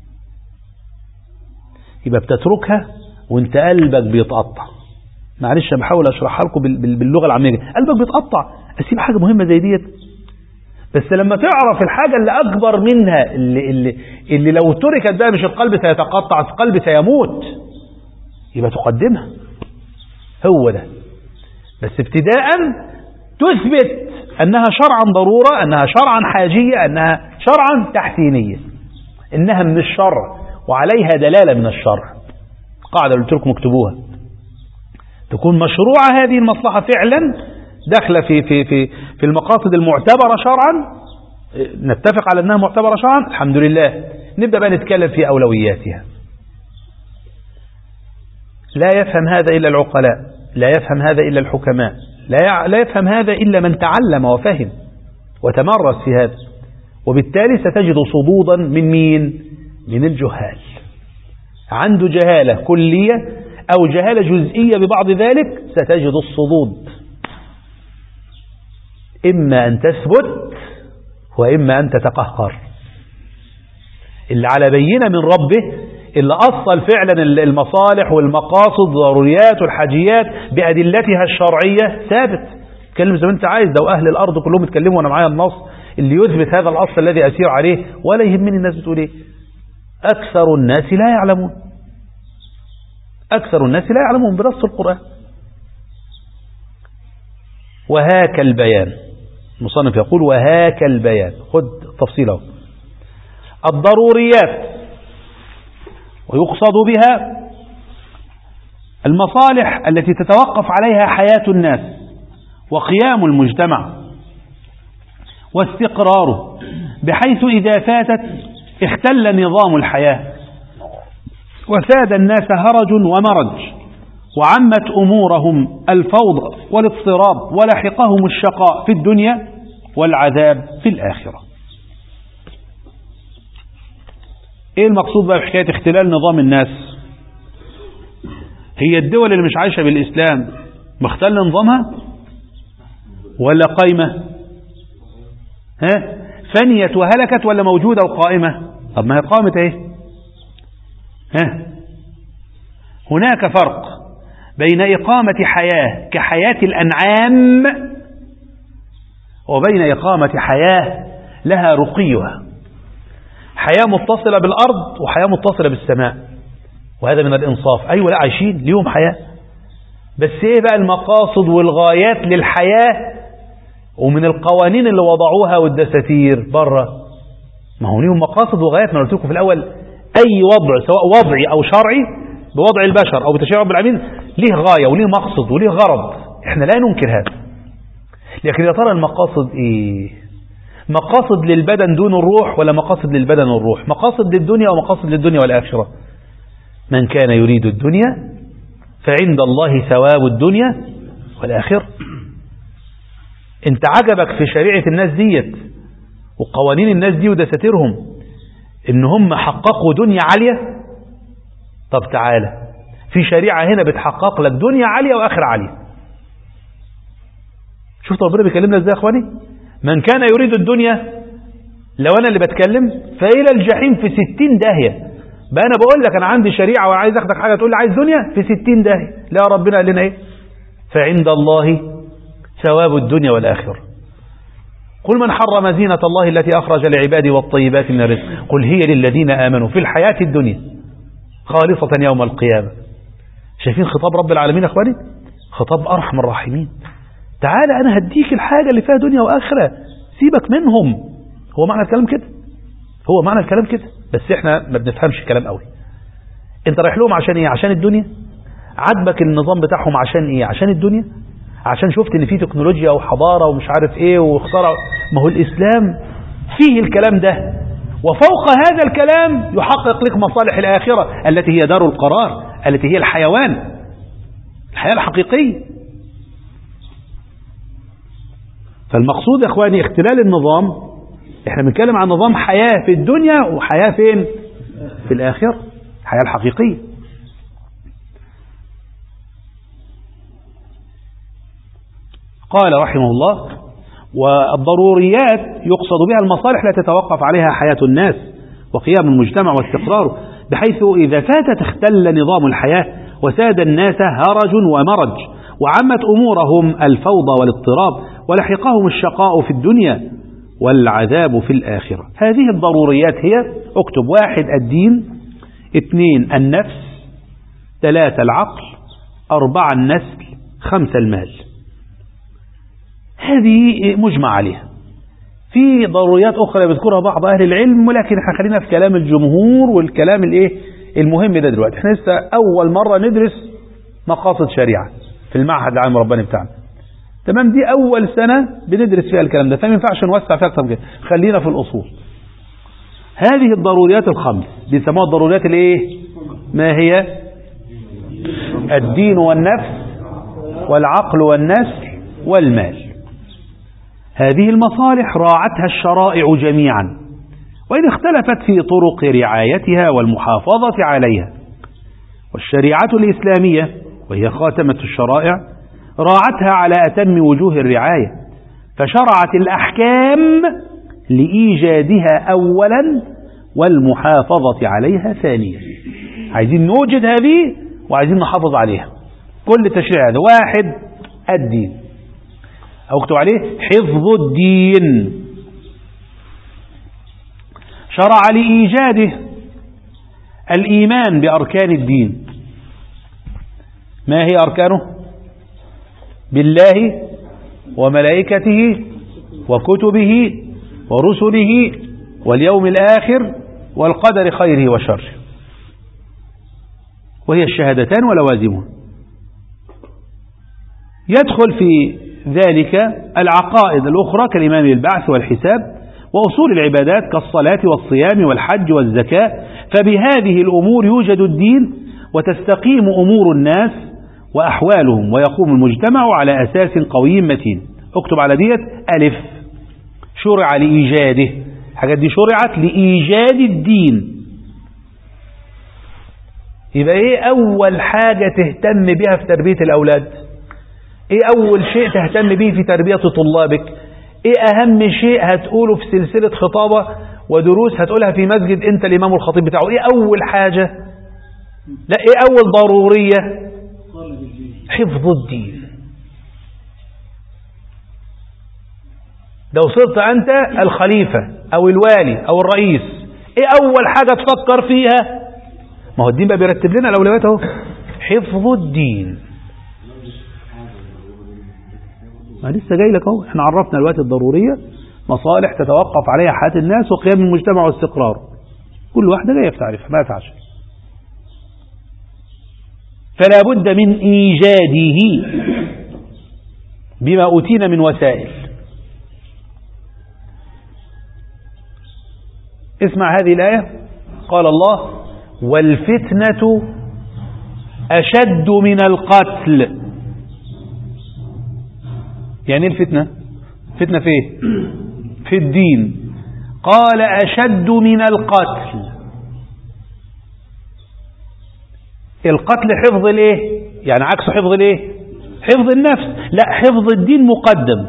يبقى بتتركها وانت قلبك بيتقطع. معلش بحاول اشرحها لكم باللغة العامية. قلبك بيتقطع، اسيب حاجة مهمة زي ديت؟ بس لما تعرف الحاجة اللي أكبر منها اللي لو تركت بقى مش القلب سيتقطع، القلب سيموت، يبقى تقدمها. هو ده. بس ابتداء تثبت أنها شرعا ضرورة، أنها شرعا حاجية، أنها شرعا تحسينية، إنها من الشرع وعليها دلالة من الشرع. قاعدة قلت لكم اكتبوها: تكون مشروعة هذه المصلحة فعلا داخله في المقاصد المعتبرة شرعا، نتفق على أنها معتبرة شرعا، الحمد لله. نبدأ بقى نتكلم في أولوياتها. لا يفهم هذا إلا العقلاء، لا يفهم هذا إلا الحكماء، لا يفهم هذا إلا من تعلم وفهم وتمرس في هذا. وبالتالي ستجد صدودا من مين؟ من الجهال. عنده جهالة كلية أو جهالة جزئية ببعض ذلك، ستجد الصدود، إما أن تثبت وإما أن تتقهقر. اللي على بينة من ربه، اللي أصل فعلا المصالح والمقاصد والضروريات والحاجيات بأدلتها الشرعية ثابت. تكلم زي ما انت عايز، ده أهل الأرض كلهم يتكلموا وأنا معايا النص. اللي يثبت هذا الأصل الذي أسير عليه، ولا يهمني الناس بتقول إيه. أكثر الناس لا يعلمون، أكثر الناس لا يعلمون بنص القرآن. وهاك البيان، المصنف يقول وهاك البيان، خد تفصيله. الضروريات ويقصد بها المصالح التي تتوقف عليها حياة الناس وقيام المجتمع واستقراره، بحيث إذا فاتت اختل نظام الحياة وساد الناس هرج ومرج، وعمت أمورهم الفوضى والاضطراب، ولحقهم الشقاء في الدنيا والعذاب في الآخرة. ايه المقصود بقى بحكاية اختلال نظام الناس؟ هي الدول اللي مش عايشة بالإسلام مختل نظامها ولا قائمة؟ فنيت وهلكت ولا موجودة وقائمة؟ طب ما هي قامت ايه. هناك فرق بين إقامة حياة كحياة الأنعام وبين إقامة حياة لها رقيها، حياة متصلة بالأرض وحياة متصلة بالسماء، وهذا من الإنصاف. أيوة لا عايشين ليهم حياة، بس ايه بقى المقاصد والغايات للحياة ومن القوانين اللي وضعوها والدساتير بره؟ ما هو ليهم مقاصد وغايات. ما قلت لكم في الأول أي وضع سواء وضعي أو شرعي بوضع البشر أو بتشريع رب العالمين ليه غاية وليه مقصد وليه غرض، احنا لا ننكر هذا. لكن يا ترى المقاصد ايه؟ مقاصد للبدن دون الروح ولا مقاصد للبدن والروح؟ مقاصد للدنيا ومقاصد للدنيا والآخرة. من كان يريد الدنيا فعند الله ثواب الدنيا والآخرة. انت عجبك في شريعة الناس ديت وقوانين الناس دي ودساتيرهم ان هم حققوا دنيا عالية؟ طب تعالى في شريعة هنا بتحقق لك دنيا عالية وآخرة عالية. شفت ربنا بيكلمنا ازاي يا اخواني؟ من كان يريد الدنيا، لو انا اللي بتكلم فإلى الجحيم في 60 داهية. بقى انا بقول لك انا عندي شريعة وعايز اخدك حاجة تقول لي عايز دنيا في 60 داهية. لا، ربنا قال لنا ايه؟ فعند الله ثواب الدنيا والآخرة. قل من حرم زينة الله التي أخرج لعباده والطيبات من الرزق قل هي للذين آمنوا في الحياة الدنيا خالصة يوم القيامة. شايفين خطاب رب العالمين يا اخواني؟ خطاب أرحم الراحمين. تعالى أنا هديك الحاجة اللي فيها دنيا وآخرة، سيبك منهم. هو معنى الكلام كده، هو معنى الكلام كده، بس احنا ما بنفهمش الكلام قوي. انت رايح لهم عشان ايه؟ عشان الدنيا؟ عجبك النظام بتاعهم عشان ايه؟ عشان الدنيا؟ عشان شفت ان في تكنولوجيا وحضارة ومش عارف ايه واختراع؟ ما هو الإسلام فيه الكلام ده، وفوق هذا الكلام يحقق لك مصالح الآخرة التي هي دار القرار، التي هي الحيوان، الحياة الحقيقية. فالمقصود يا اخواني اختلال النظام، احنا بنتكلم عن نظام حياة في الدنيا وحياة فين؟ في الآخرة، الحياة الحقيقية. قال رحمه الله والضروريات يقصد بها المصالح لا تتوقف عليها حياة الناس وقيام المجتمع واستقراره، بحيث إذا فاتت اختل نظام الحياة وساد الناس هرج ومرج، وعمت أمورهم الفوضى والاضطراب، ولحقهم الشقاء في الدنيا والعذاب في الآخرة. هذه الضروريات هي: اكتب: 1 الدين، 2 النفس، 3 العقل، 4 النسل، 5 المال. هذه مجمع عليها. في ضروريات أخرى بذكرها بعض أهل العلم، ولكن احنا خلينا في كلام الجمهور والكلام المهم ده دلوقتي. احنا لسه أول مرة ندرس مقاصد شريعة في المعهد العام الرباني بتاعنا، تمام؟ دي أول سنة بندرس فيها الكلام ده، فما ينفعش نوسع فيها أكتر كده، خلينا في الأصول. هذه الضروريات الخمس بيسموها الضروريات ما هي؟ الدين والنفس والعقل والنسل والمال. هذه المصالح راعتها الشرائع جميعا، وإن اختلفت في طرق رعايتها والمحافظة عليها. والشريعة الإسلامية وهي خاتمة الشرائع راعتها على أتم وجوه الرعاية، فشرعت الأحكام لإيجادها أولا والمحافظة عليها ثانيا. عايزين نوجد هذه وعايزين نحافظ عليها. كل تشريع هذا: 1 الدين، أو اكتب عليه حفظ الدين، شرع لإيجاده الإيمان بأركان الدين. ما هي أركانه؟ بالله وملائكته وكتبه ورسله واليوم الآخر والقدر خيره وشره، وهي الشهادتان ولوازمها. يدخل في ذلك العقائد الأخرى كالإيمان بالبعث والحساب وأصول العبادات كالصلاة والصيام والحج والزكاة. فبهذه الأمور يوجد الدين وتستقيم أمور الناس وأحوالهم ويقوم المجتمع على أساس قوي متين. اكتب على ديت ألف، شرع لإيجاده، الحاجات دي شرعت لإيجاد الدين. يبقى إيه أول حاجة تهتم بها في تربية الأولاد؟ إيه أول شيء تهتم به في تربية طلابك؟ إيه أهم شيء هتقوله في سلسلة خطابة ودروس هتقولها في مسجد أنت الإمام الخطيب بتاعه؟ إيه أول حاجة؟ لا، إيه أول ضرورية؟ حفظ الدين. لو صرت أنت الخليفة أو الوالي أو الرئيس، إيه أول حاجة تفكر فيها؟ ما هو الدين بقى بيرتب لنا الأولويات اهو، حفظ الدين. ما لسه جاي لك اهو، احنا عرفنا الوقت الضرورية، مصالح تتوقف عليها حياة الناس وقيام المجتمع واستقراره، كل واحدة جاية في تعريفها ما ينفعش. فلا بد من إيجاده بما أوتينا من وسائل. اسمع هذه الآية، قال الله: والفتنة أشد من القتل. يعني الفتنة، فتنة في ايه؟ في الدين. قال أشد من القتل. القتل حفظ الايه؟ يعني عكس حفظ الايه؟ حفظ النفس. لا، حفظ الدين مقدم،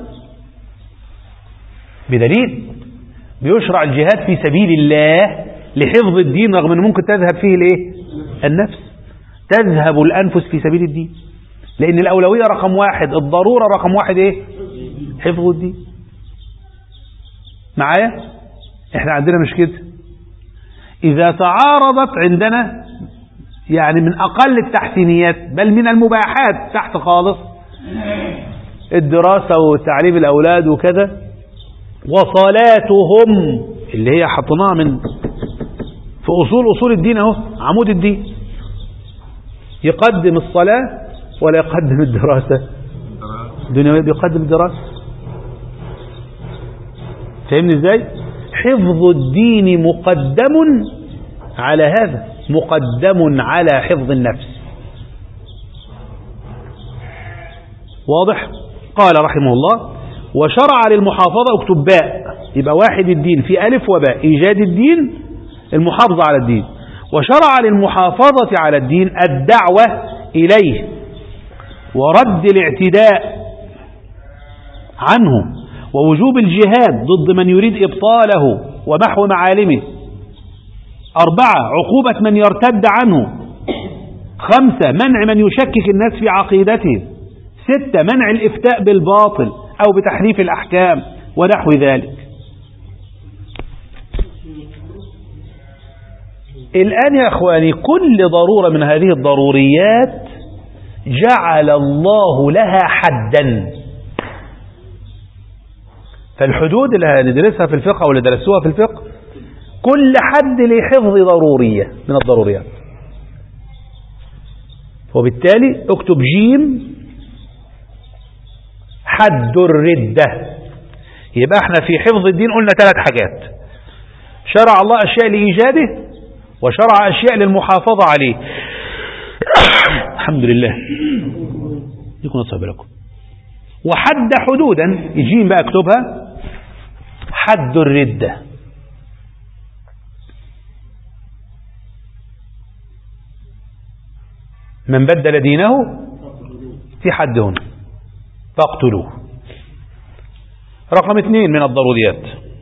بدليل بيشرع الجهاد في سبيل الله لحفظ الدين، رغم أنه ممكن تذهب فيه الايه؟ النفس، تذهب الأنفس في سبيل الدين، لأن الأولوية رقم واحد، الضرورة رقم واحد ايه؟ حفظ الدين. معايا؟ احنا عندنا مش كده. إذا تعارضت عندنا، يعني من أقل التحسينيات بل من المباحات تحت خالص، الدراسة وتعليم الأولاد وكذا، وصلاتهم اللي هي حطناها من في أصول الدين اهو، عمود الدين، يقدم الصلاة ولا يقدم الدراسة؟ الدنيا بيقدم الدراسة. فهمني ازاي؟ حفظ الدين مقدم على هذا، مقدم على حفظ النفس. واضح؟ قال رحمه الله: وشرع للمحافظة، اكتب باء، يبقى واحد الدين في ألف وباء، إيجاد الدين، المحافظة على الدين. وشرع للمحافظة على الدين الدعوة إليه ورد الاعتداء عنه ووجوب الجهاد ضد من يريد إبطاله ومحو معالمه. 4 عقوبة من يرتد عنه. 5 منع من يشكك الناس في عقيدته. 6 منع الإفتاء بالباطل أو بتحريف الأحكام ونحو ذلك. الآن يا أخواني، كل ضرورة من هذه الضروريات جعل الله لها حدا. فالحدود اللي هندرسها في الفقه واللي درسوها في الفقه، كل حد لحفظ ضرورية من الضروريات. وبالتالي اكتب جيم، حد الردة. يبقى احنا في حفظ الدين قلنا 3 حاجات: شرع الله أشياء لإيجاده، وشرع أشياء للمحافظة عليه. الحمد لله، يكون أصحاب لكم. وحد حدودا، يجين بقى اكتبها، حد الردة. من بدل دينه، في حد هنا، فاقتلوه. رقم 2 من الضروريات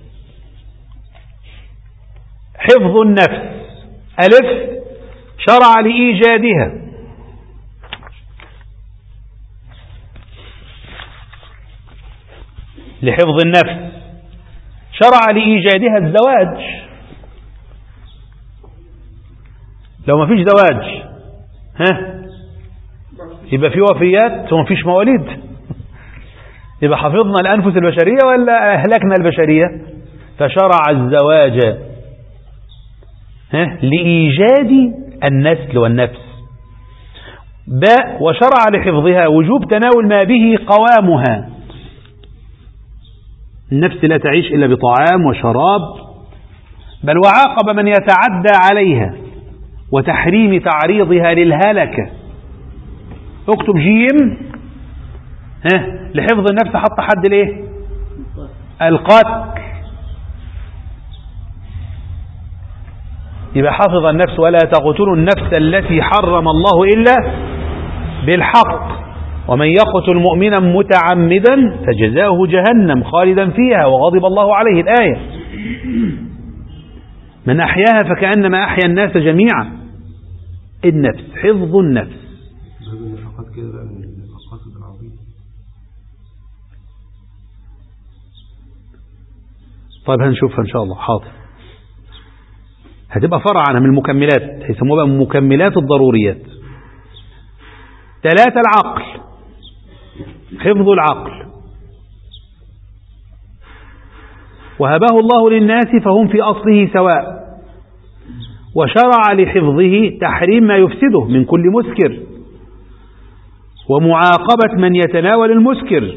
حفظ النفس. ألف، شرع لإيجادها. لحفظ النفس شرع لإيجادها الزواج لو ما فيش زواج يبقى في وفيات وما فيش مواليد، يبقى حفظنا الأنفس البشرية ولا أهلكنا البشرية؟ فشرع الزواج لإيجاد النسل والنفس. باء وشرع لحفظها وجوب تناول ما به قوامها، النفس لا تعيش إلا بطعام وشراب. بل وعاقب من يتعدى عليها وتحريم تعريضها للهلكة. اكتب جيم لحفظ النفس حط حد الايه؟ القتل. يبقى حفظ النفس ولا تقتلوا النفس التي حرم الله إلا بالحق ومن يقتل مؤمنا متعمدا فجزاؤه جهنم خالدا فيها وغضب الله عليه. الآية. من أحياها فكأنما أحيا الناس جميعا. النفس، حفظ النفس. طيب هنشوفها إن شاء الله. حاضر. هتبقى فرع عنها من المكملات، هيسموها بقى مكملات الضروريات. 3 العقل، حفظ العقل. وهبه الله للناس فهم في أصله سواء، وشرع لحفظه تحريم ما يفسده من كل مسكر ومعاقبة من يتناول المسكر.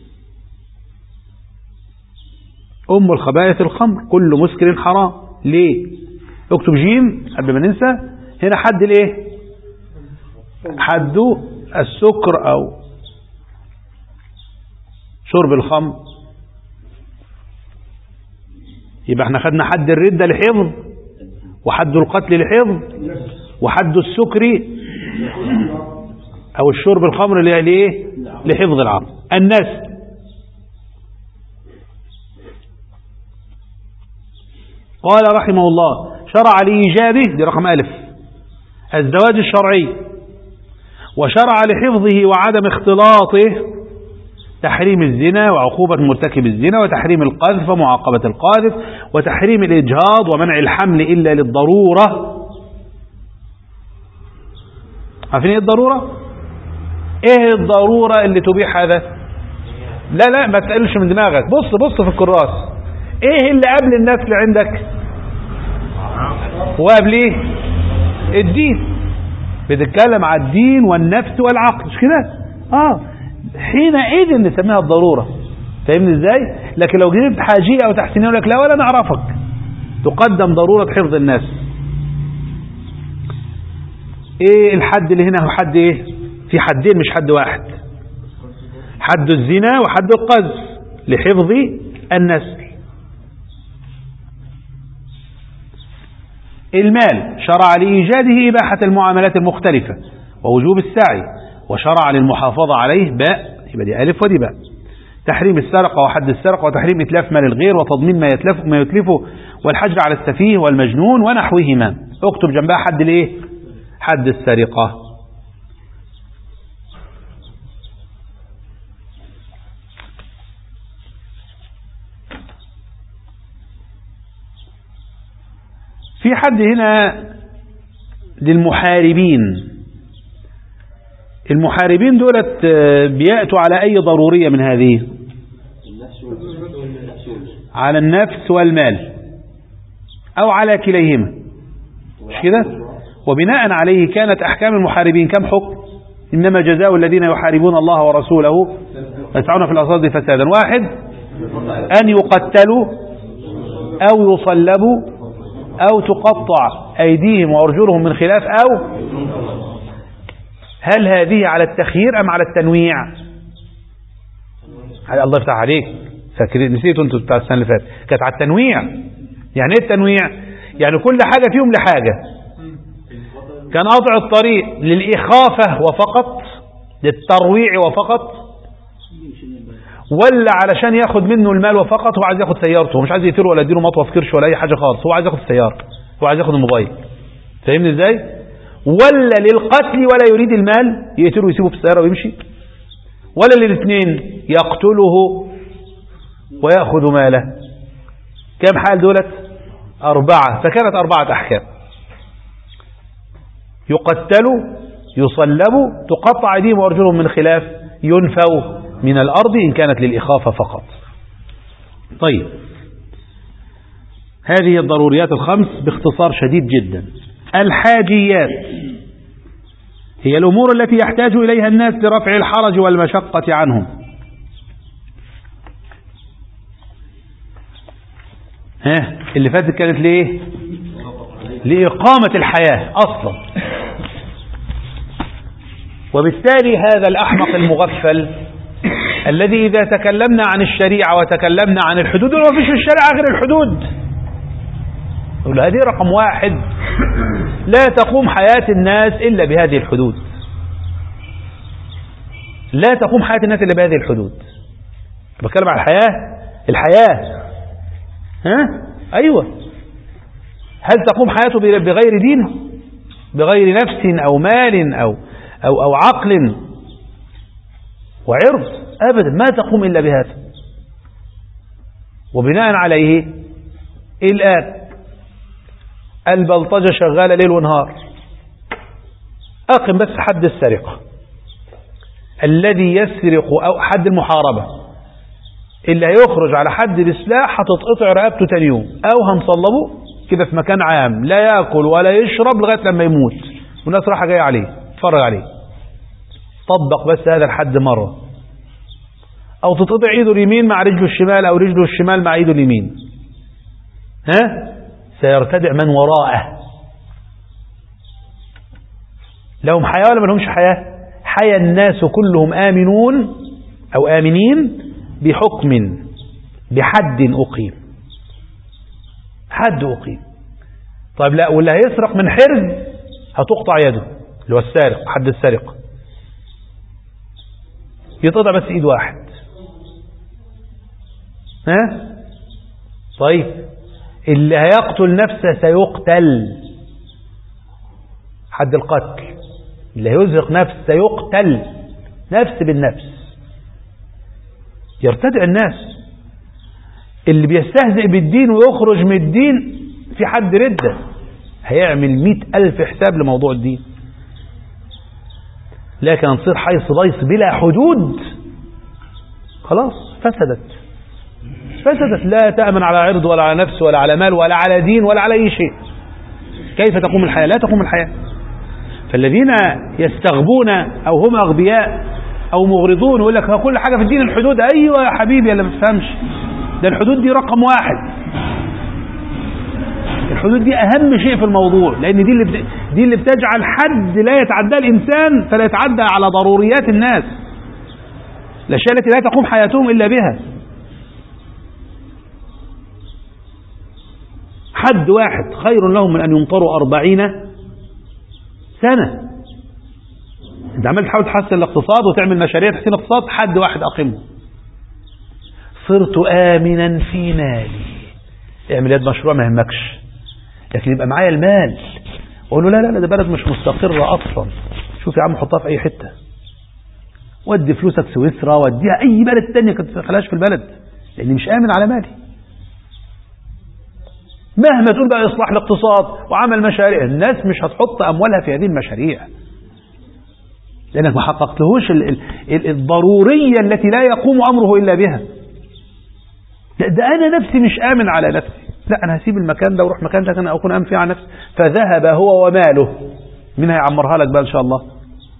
أم الخبائث الخمر، كل مسكر حرام. ليه؟ اكتب جيم قبل ما ننسى. هنا حد الايه؟ حد السكر او شرب الخمر. يبقى احنا خدنا حد الردة لحفظ، وحد القتل لحفظ، وحد السكر او الشرب الخمر ليه؟ لحفظ العقل. النسل، قال رحمه الله شرع لإيجابه، دي رقم ألف، الزواج الشرعي، وشرع لحفظه وعدم اختلاطه تحريم الزنا وعقوبة مرتكب الزنا وتحريم القذف ومعاقبة القاذف وتحريم الإجهاض ومنع الحمل إلا للضرورة. عارفين ايه الضرورة؟ ايه الضرورة اللي تبيح هذا؟ لا ما تقلش من دماغك. بص في الكراس، ايه اللي قبل النسل عندك وقبل ايه؟ الدين. بتتكلم على الدين والنفس والعقل، مش كده؟ حينئذ نسميها الضرورة. فاهمني ازاي؟ لكن لو جبت حاجية او تحسينية يقول لك لا ولا نعرفك، تقدم ضرورة حفظ الناس. ايه الحد اللي هنا؟ هو حد ايه؟ في حدين مش حد واحد، حد الزنا وحد القذف لحفظ النسل. المال، شرع لإيجاده إباحة المعاملات المختلفة ووجوب السعي، وشرع للمحافظة عليه. باء، يبقى دي ألف ودي باء. تحريم السرقة وحد السرقة وتحريم إتلاف مال الغير وتضمين ما يتلفه والحجر على السفيه والمجنون ونحوهما. اكتب جنبها حد الايه؟ حد السرقة. في حد هنا للمحاربين. المحاربين دولت بيأتوا على أي ضرورية من هذه؟ على النفس والمال أو على كليهما، مش كده؟ وبناء عليه كانت أحكام المحاربين كم حكم؟ إنما جزاء الذين يحاربون الله ورسوله يسعون في الأرض فسادا. 1 أن يقتلوا أو يصلبوا أو تقطع أيديهم وأرجلهم من خلاف أو. هل هذه على التخيير أم على التنويع؟ الله يفتح عليك، فاكرين نسيتوا انتوا بتاع السنة اللي فاتت كانت على التنويع. يعني ايه التنويع؟ يعني كل حاجة فيهم لحاجة. كان قطع الطريق للإخافة وفقط، للترويع وفقط، ولا علشان ياخد منه المال وفقط. هو عايز ياخد سيارته، هو مش عايز يقتله ولا يديله مطوه في كرش ولا اي حاجه خالص، هو عايز ياخد السياره، هو عايز ياخد الموبايل. فاهمني ازاي؟ ولا للقتل ولا يريد المال، يقتله ويسيبه في السياره ويمشي، ولا للاثنين يقتله وياخذ ماله. كم حال دولت؟ 4. فكانت 4 أحكام. يقتلوا، يصلبوا، تقطع أيديهم وأرجلهم من خلاف، ينفوا من الأرض إن كانت للإخافة فقط. طيب، هذه الضروريات الخمس باختصار شديد جدا. الحاجيات هي الأمور التي يحتاج إليها الناس لرفع الحرج والمشقة عنهم. اللي فاتت كانت ليه؟ لإقامة الحياة أصلا. وبالتالي هذا الأحمق المغفل الذي إذا تكلمنا عن الشريعة وتكلمنا عن الحدود وما فيش في الشريعة غير الحدود، يقول هذه رقم واحد، لا تقوم حياة الناس إلا بهذه الحدود، لا تقوم حياة الناس إلا بهذه الحدود. بتكلم عن الحياة أيوة. هل تقوم حياته بغير دين، بغير نفس أو مال أو عقل وعرض؟ أبدا، ما تقوم إلا بهذا. وبناء عليه الآن البلطجة شغالة ليل ونهار. أقم بس حد السرقة، الذي يسرق أو حد المحاربة، اللي هيخرج على حد السلاح هتتقطع رقبته تاني يوم، أو هنصلبه كده في مكان عام لا يأكل ولا يشرب لغاية لما يموت والناس راحة جاية عليه تفرج عليه. طبق بس هذا الحد مرة، أو تتقطع إيده اليمين مع رجله الشمال، أو رجله الشمال مع إيده اليمين، سيرتدع من وراءه. لهم حياة ولا ما لهمش حياة؟ حيا الناس كلهم آمنون أو آمنين بحكم بحد أقيم، حد أقيم. طيب لا، واللي هيسرق من حرز هتقطع يده، اللي هو السارق، حد السرقة يتقطع بس إيد واحد. طيب اللي هيقتل نفسه سيقتل، حد القتل. اللي هيزهق نفسه سيقتل، نفس بالنفس. يرتدع الناس. اللي بيستهزئ بالدين ويخرج من الدين في حد ردة هيعمل 100,000 حساب لموضوع الدين. لكن نصير حيث ضيص بلا حدود، خلاص فسدت. لا تأمن على عرض ولا على نفس ولا على مال ولا على دين ولا على أي شيء. كيف تقوم الحياة؟ لا تقوم الحياة. فالذين يستغبون أو هم أغبياء أو مغرضون ويقول لك كل حاجة في الدين الحدود. أيوة يا حبيبي اللي ما تفهمش، ده الحدود دي رقم واحد. الحدود دي أهم شيء في الموضوع، لأن دي اللي بتجعل حد لا يتعدى الإنسان فلا يتعدى على ضروريات الناس، الأشياء التي لا تقوم حياتهم إلا بها. حد واحد خير لهم من أن يمطروا 40 سنة. أنت عمال تحاول تحسن الاقتصاد وتعمل مشاريع تحسين الاقتصاد، حد واحد أقيمه. صرت آمنا في مالي، اعمل يد مشروع ما يهمكش، لكن يبقى معايا المال أقول له لا ده بلد مش مستقرة أصلا، شوف يا عم حطها في أي حتة، ودي فلوسك سويسرا، وديها أي بلد تانية كنت تخلاش في البلد، لأني مش آمن على مالي. مهما تقول بقى إصلاح الاقتصاد وعمل مشاريع، الناس مش هتحط أموالها في هذه المشاريع، لأنك ما حققتهوش الضرورية التي لا يقوم أمره إلا بها. ده أنا نفسي مش آمن على نفسي، لا أنا هسيب المكان ده وروح مكان ده أنا أكون آمن فيه على نفسي. فذهب هو وماله. مين هيعمرها لك بقى إن شاء الله؟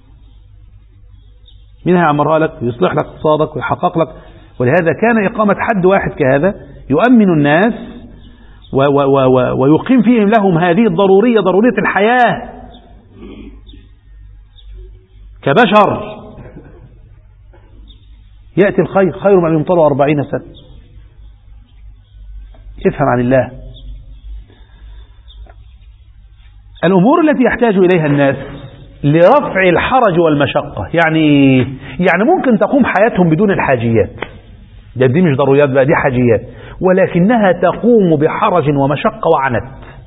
مين هيعمرها لك ويصلح لك اقتصادك ويحقق لك؟ ولهذا كان إقامة حد واحد كهذا يؤمن الناس ويقيم فيهم لهم هذه الضرورية، ضرورية الحياة كبشر. يأتي الخير، خير من يمطر 40 سنة. افهم عن الله. الأمور التي يحتاج إليها الناس لرفع الحرج والمشقة، يعني ممكن تقوم حياتهم بدون الحاجيات، دي مش ضروريات بقى، دي حاجيات، ولكنها تقوم بحرج ومشقة وعنت.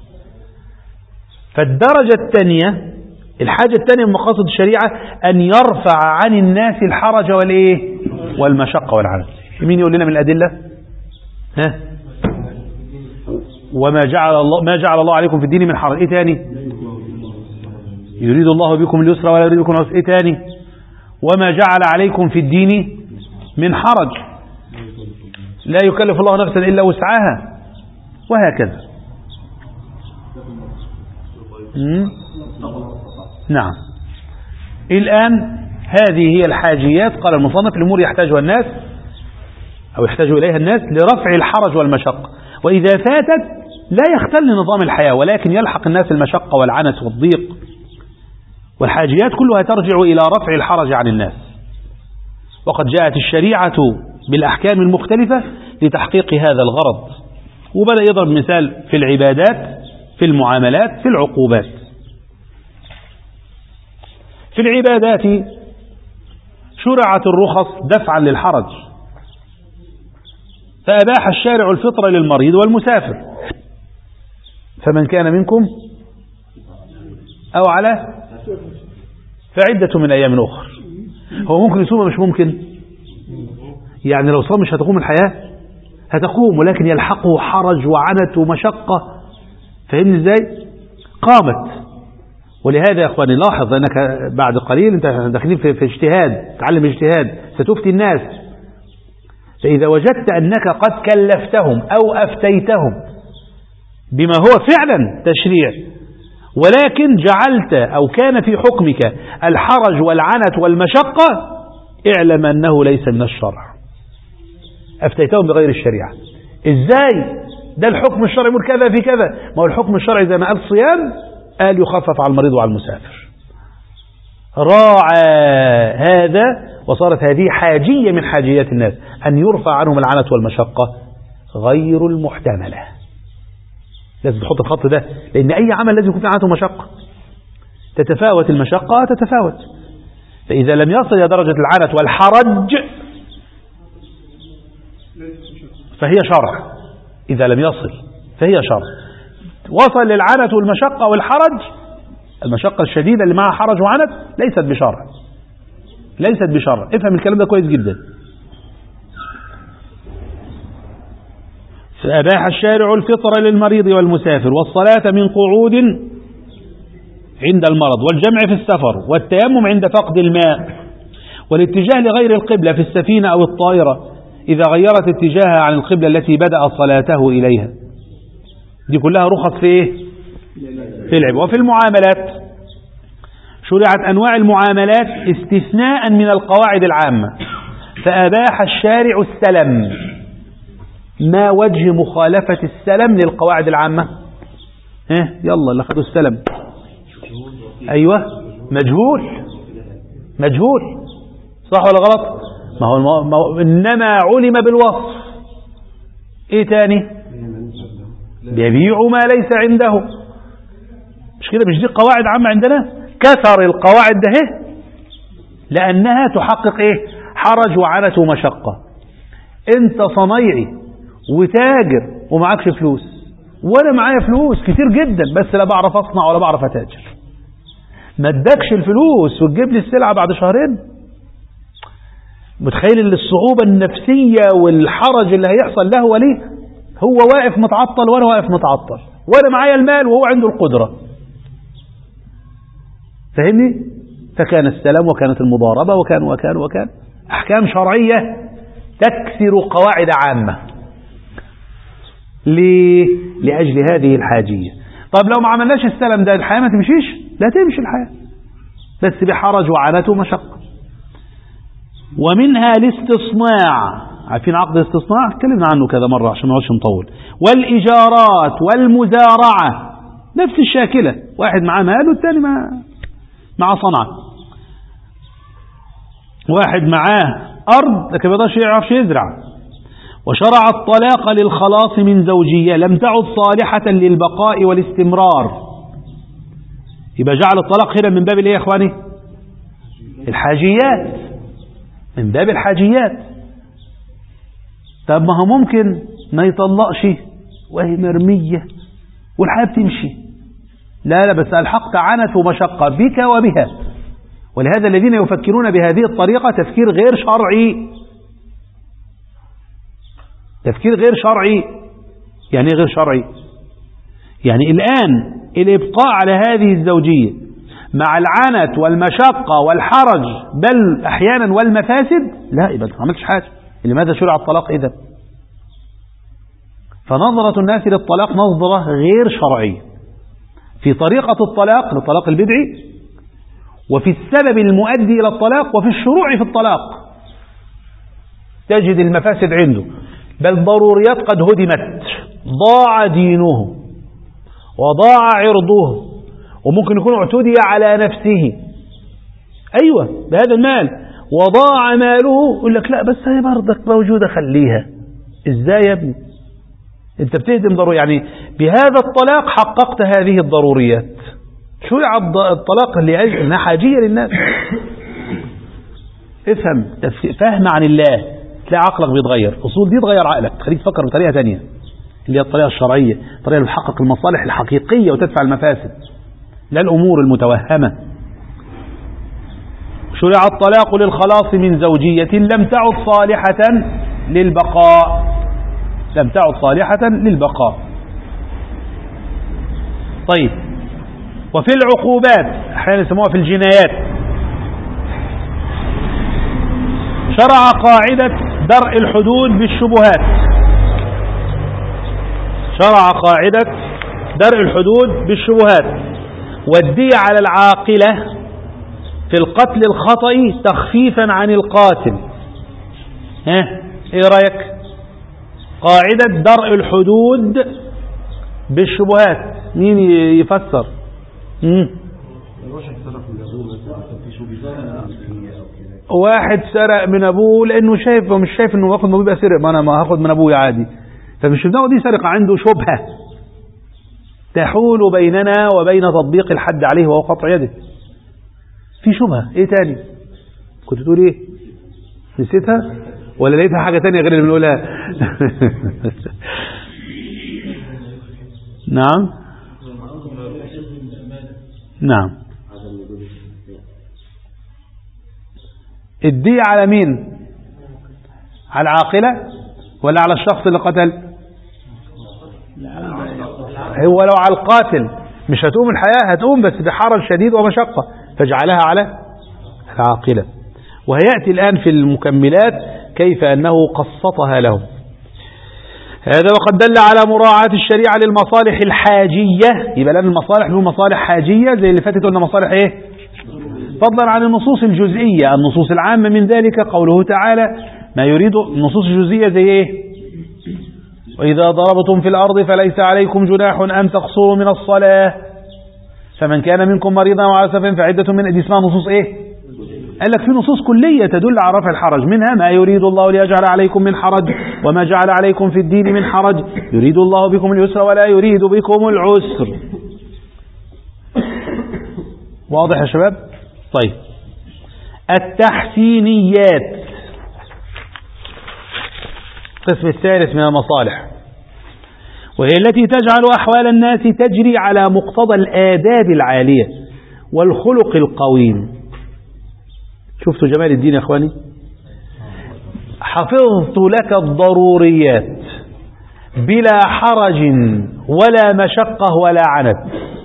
فالدرجة الثانية، الحاجة الثانية من مقاصد الشريعة أن يرفع عن الناس الحرج والمشقة والعنت. مين يقول لنا من الأدلة؟ وما جعل الله عليكم في الدين من حرج. ايه تاني؟ يريد الله بكم اليسر ولا يريد بكم العسر. إيه تاني؟ وما جعل عليكم في الدين من حرج، لا يكلف الله نفسا إلا وسعها، وهكذا. نعم. الآن هذه هي الحاجيات. قال المصنف: الأمور يحتاجها الناس أو يحتاج إليها الناس لرفع الحرج والمشقة، وإذا فاتت لا يختل نظام الحياة، ولكن يلحق الناس المشقة والعنت والضيق. والحاجيات كلها ترجع إلى رفع الحرج عن الناس. وقد جاءت الشريعة بالأحكام المختلفة لتحقيق هذا الغرض. وبدأ يضرب مثال في العبادات، في المعاملات، في العقوبات. في العبادات شرعت الرخص دفعا للحرج، فأباح الشارع الفطر للمريض والمسافر، فمن كان منكم أو على فعدة من أيام أخر. هو ممكن يصوم مش ممكن؟ يعني لو صام مش هتقوم الحياة؟ هتقوم، ولكن يلحقه حرج وعنت ومشقة. فهمني ازاي؟ قامت. ولهذا يا اخواني لاحظ انك بعد قليل انت داخلين في اجتهاد، تعلم اجتهاد، ستفتي الناس. فإذا وجدت أنك قد كلفتهم أو أفتيتهم بما هو فعلا تشريع، ولكن جعلت أو كان في حكمك الحرج والعنت والمشقة، اعلم أنه ليس من الشرع. أفتيتهم بغير الشريعة. إزاي؟ ده الحكم الشرعي يقول كذا في كذا. ما هو الحكم الشرعي زي ما قال صيام، قال يخفف على المريض وعلى المسافر. راعى هذا، وصارت هذه حاجية من حاجيات الناس، أن يرفع عنهم العنت والمشقة غير المحتملة. لازم تحط الخط ده، لأن أي عمل لازم يكون فيه عنت ومشقة. تتفاوت المشقة تتفاوت. فإذا لم يصل إلى درجة العنت والحرج فهي شرع. إذا لم يصل فهي شرع. وصل للعنت والمشقة والحرج، المشقة الشديدة اللي معها حرج وعنت ليست بشرع، ليست بشرع. افهم الكلام ده كويس جدا. فأباح الشارع الفطر للمريض والمسافر، والصلاة من قعود عند المرض، والجمع في السفر، والتيمم عند فقد الماء، والاتجاه لغير القبلة في السفينة أو الطائرة إذا غيرت اتجاهها عن القبلة التي بدأ صلاته إليها. دي كلها رخص في إيه؟ في العبادة. وفي المعاملات شرعت أنواع المعاملات استثناء من القواعد العامة، فأباح الشارع السلم. ما وجه مخالفة السلم للقواعد العامة؟ يلا اللي خدوا السلم. أيوة، مجهول صح ولا غلط؟ ما هو إنما علم بالوصف. إيه تاني؟ يبيع ما ليس عنده. مش كده؟ مش دي قواعد عامة عندنا؟ كثر القواعد ده لأنها تحقق إيه؟ حرج وعنت ومشقة. أنت صنايعي وتاجر ومعكش فلوس، وأنا معايا فلوس كتير جدا بس لا بعرف أصنع ولا بعرف أتاجر. ما ادكش الفلوس وتجيب لي السلعة بعد شهرين؟ متخيل الصعوبة النفسية والحرج اللي هيحصل له وليه؟ هو واقف متعطل وأنا واقف متعطل، وأنا معايا المال وهو عنده القدرة. فهمني؟ فكان السلام وكانت المضاربة وكان أحكام شرعية تكسر قواعد عامة. ليه؟ لأجل هذه الحاجية. طب لو ما عملناش السلام ده الحياة ما تمشيش؟ لا تمشي الحياة، بس بحرج وعنت ومشقة. ومنها الاستصناع. عارفين عقد الاستصناع؟ اتكلمنا عنه كذا مرة عشان ما نقعدش نطول. والإيجارات والمزارعة نفس الشاكلة، واحد معاه مال والثاني مع صنعة. واحد معاه أرض لكن ما يعرفش يزرع. وشرع الطلاق للخلاص من زوجية لم تعد صالحة للبقاء والاستمرار. يبقى جعل الطلاق هنا من باب الايه يا اخواني؟ الحاجيات، من باب الحاجيات. طب ما هو ممكن ما يطلقش وهي مرمية والحياة بتمشي. لا بس ألحقت عنت ومشقة بك وبها. ولهذا الذين يفكرون بهذه الطريقة تفكير غير شرعي. تفكير غير شرعي. يعني غير شرعي؟ يعني الآن الإبقاء على هذه الزوجية مع العنت والمشقة والحرج بل أحيانا والمفاسد، لا يبقى ما عملتش حاجة. لماذا شرع الطلاق إذا؟ فنظرة الناس للطلاق نظرة غير شرعية في طريقة الطلاق للطلاق البدعي، وفي السبب المؤدي إلى الطلاق، وفي الشروع في الطلاق. تجد المفاسد عنده، بل ضروريات قد هدمت، ضاع دينه وضاع عرضه، وممكن يكون اعتدي على نفسه، أيوة بهذا المال، وضاع ماله. يقول لك لا بس هي برضك موجودة خليها. إزاي يا ابني؟ أنت بتهدم ضروري، يعني بهذا الطلاق حققت هذه الضروريات. شرع الطلاق لأنها حاجية للناس. افهم فهم عن الله، تلاقي عقلك بيتغير. الأصول دي تغير عقلك، تخليك تفكر بطريقة تانية، اللي هي الطريقة الشرعية، الطريقة اللي بتحقق المصالح الحقيقية وتدفع المفاسد، لا الأمور المتوهمة. شرع الطلاق للخلاص من زوجية لم تعد صالحة للبقاء، لم تعد صالحة للبقاء. طيب، وفي العقوبات أحيانا يسموها في الجنايات، شرع قاعدة درء الحدود بالشبهات. شرع قاعدة درء الحدود بالشبهات، والدية على العاقلة في القتل الخطأ تخفيفا عن القاتل. ايه رأيك؟ قاعدة درء الحدود بالشبهات، مين يفسر؟ واحد سرق من ابوه لانه شايف ومش شايف انه واخد من ابوه يبقى سرق، ما انا ما هاخد من ابوه عادي، فمش بدنا دي سرقة، عنده شبهة تحول بيننا وبين تطبيق الحد عليه وهو قطع يده. في شبهة. ايه تاني كنت تقول؟ ايه نسيتها ولا لقيتها حاجة تانية غير اللي بنقولها؟ نعم نعم. الدية على مين؟ على العاقلة ولا على الشخص اللي قتل؟ هو لو على القاتل مش هتقوم الحياة، هتقوم بس بحرج شديد ومشقة، فاجعلها على العاقلة. وهيأتي الآن في المكملات كيف أنه قسطها لهم. هذا وقد دل على مراعاة الشريعة للمصالح الحاجية. يبقى لأن المصالح له مصالح حاجية زي اللي فاتت، قلنا مصالح ايه؟ فضلا عن النصوص الجزئية. النصوص العامة من ذلك قوله تعالى ما يريد. النصوص الجزئية زي ايه؟ وإذا ضربتم في الأرض فليس عليكم جناح أن تقصروا من الصلاة فمن كان منكم مريضا وعلى سفر فعدة من. دي اسمها نصوص ايه؟ قال لك في نصوص كلية تدل على رفع الحرج، منها ما يريد الله ليجعل عليكم من حرج وما جعل عليكم في الدين من حرج يريد الله بكم اليسر ولا يريد بكم العسر. واضح يا شباب؟ طيب، التحسينيات القسم الثالث من المصالح، وهي التي تجعل أحوال الناس تجري على مقتضى الآداب العالية والخلق القويم. شفتوا جمال الدين يا أخواني؟ حفظت لك الضروريات بلا حرج ولا مشقة ولا عنت،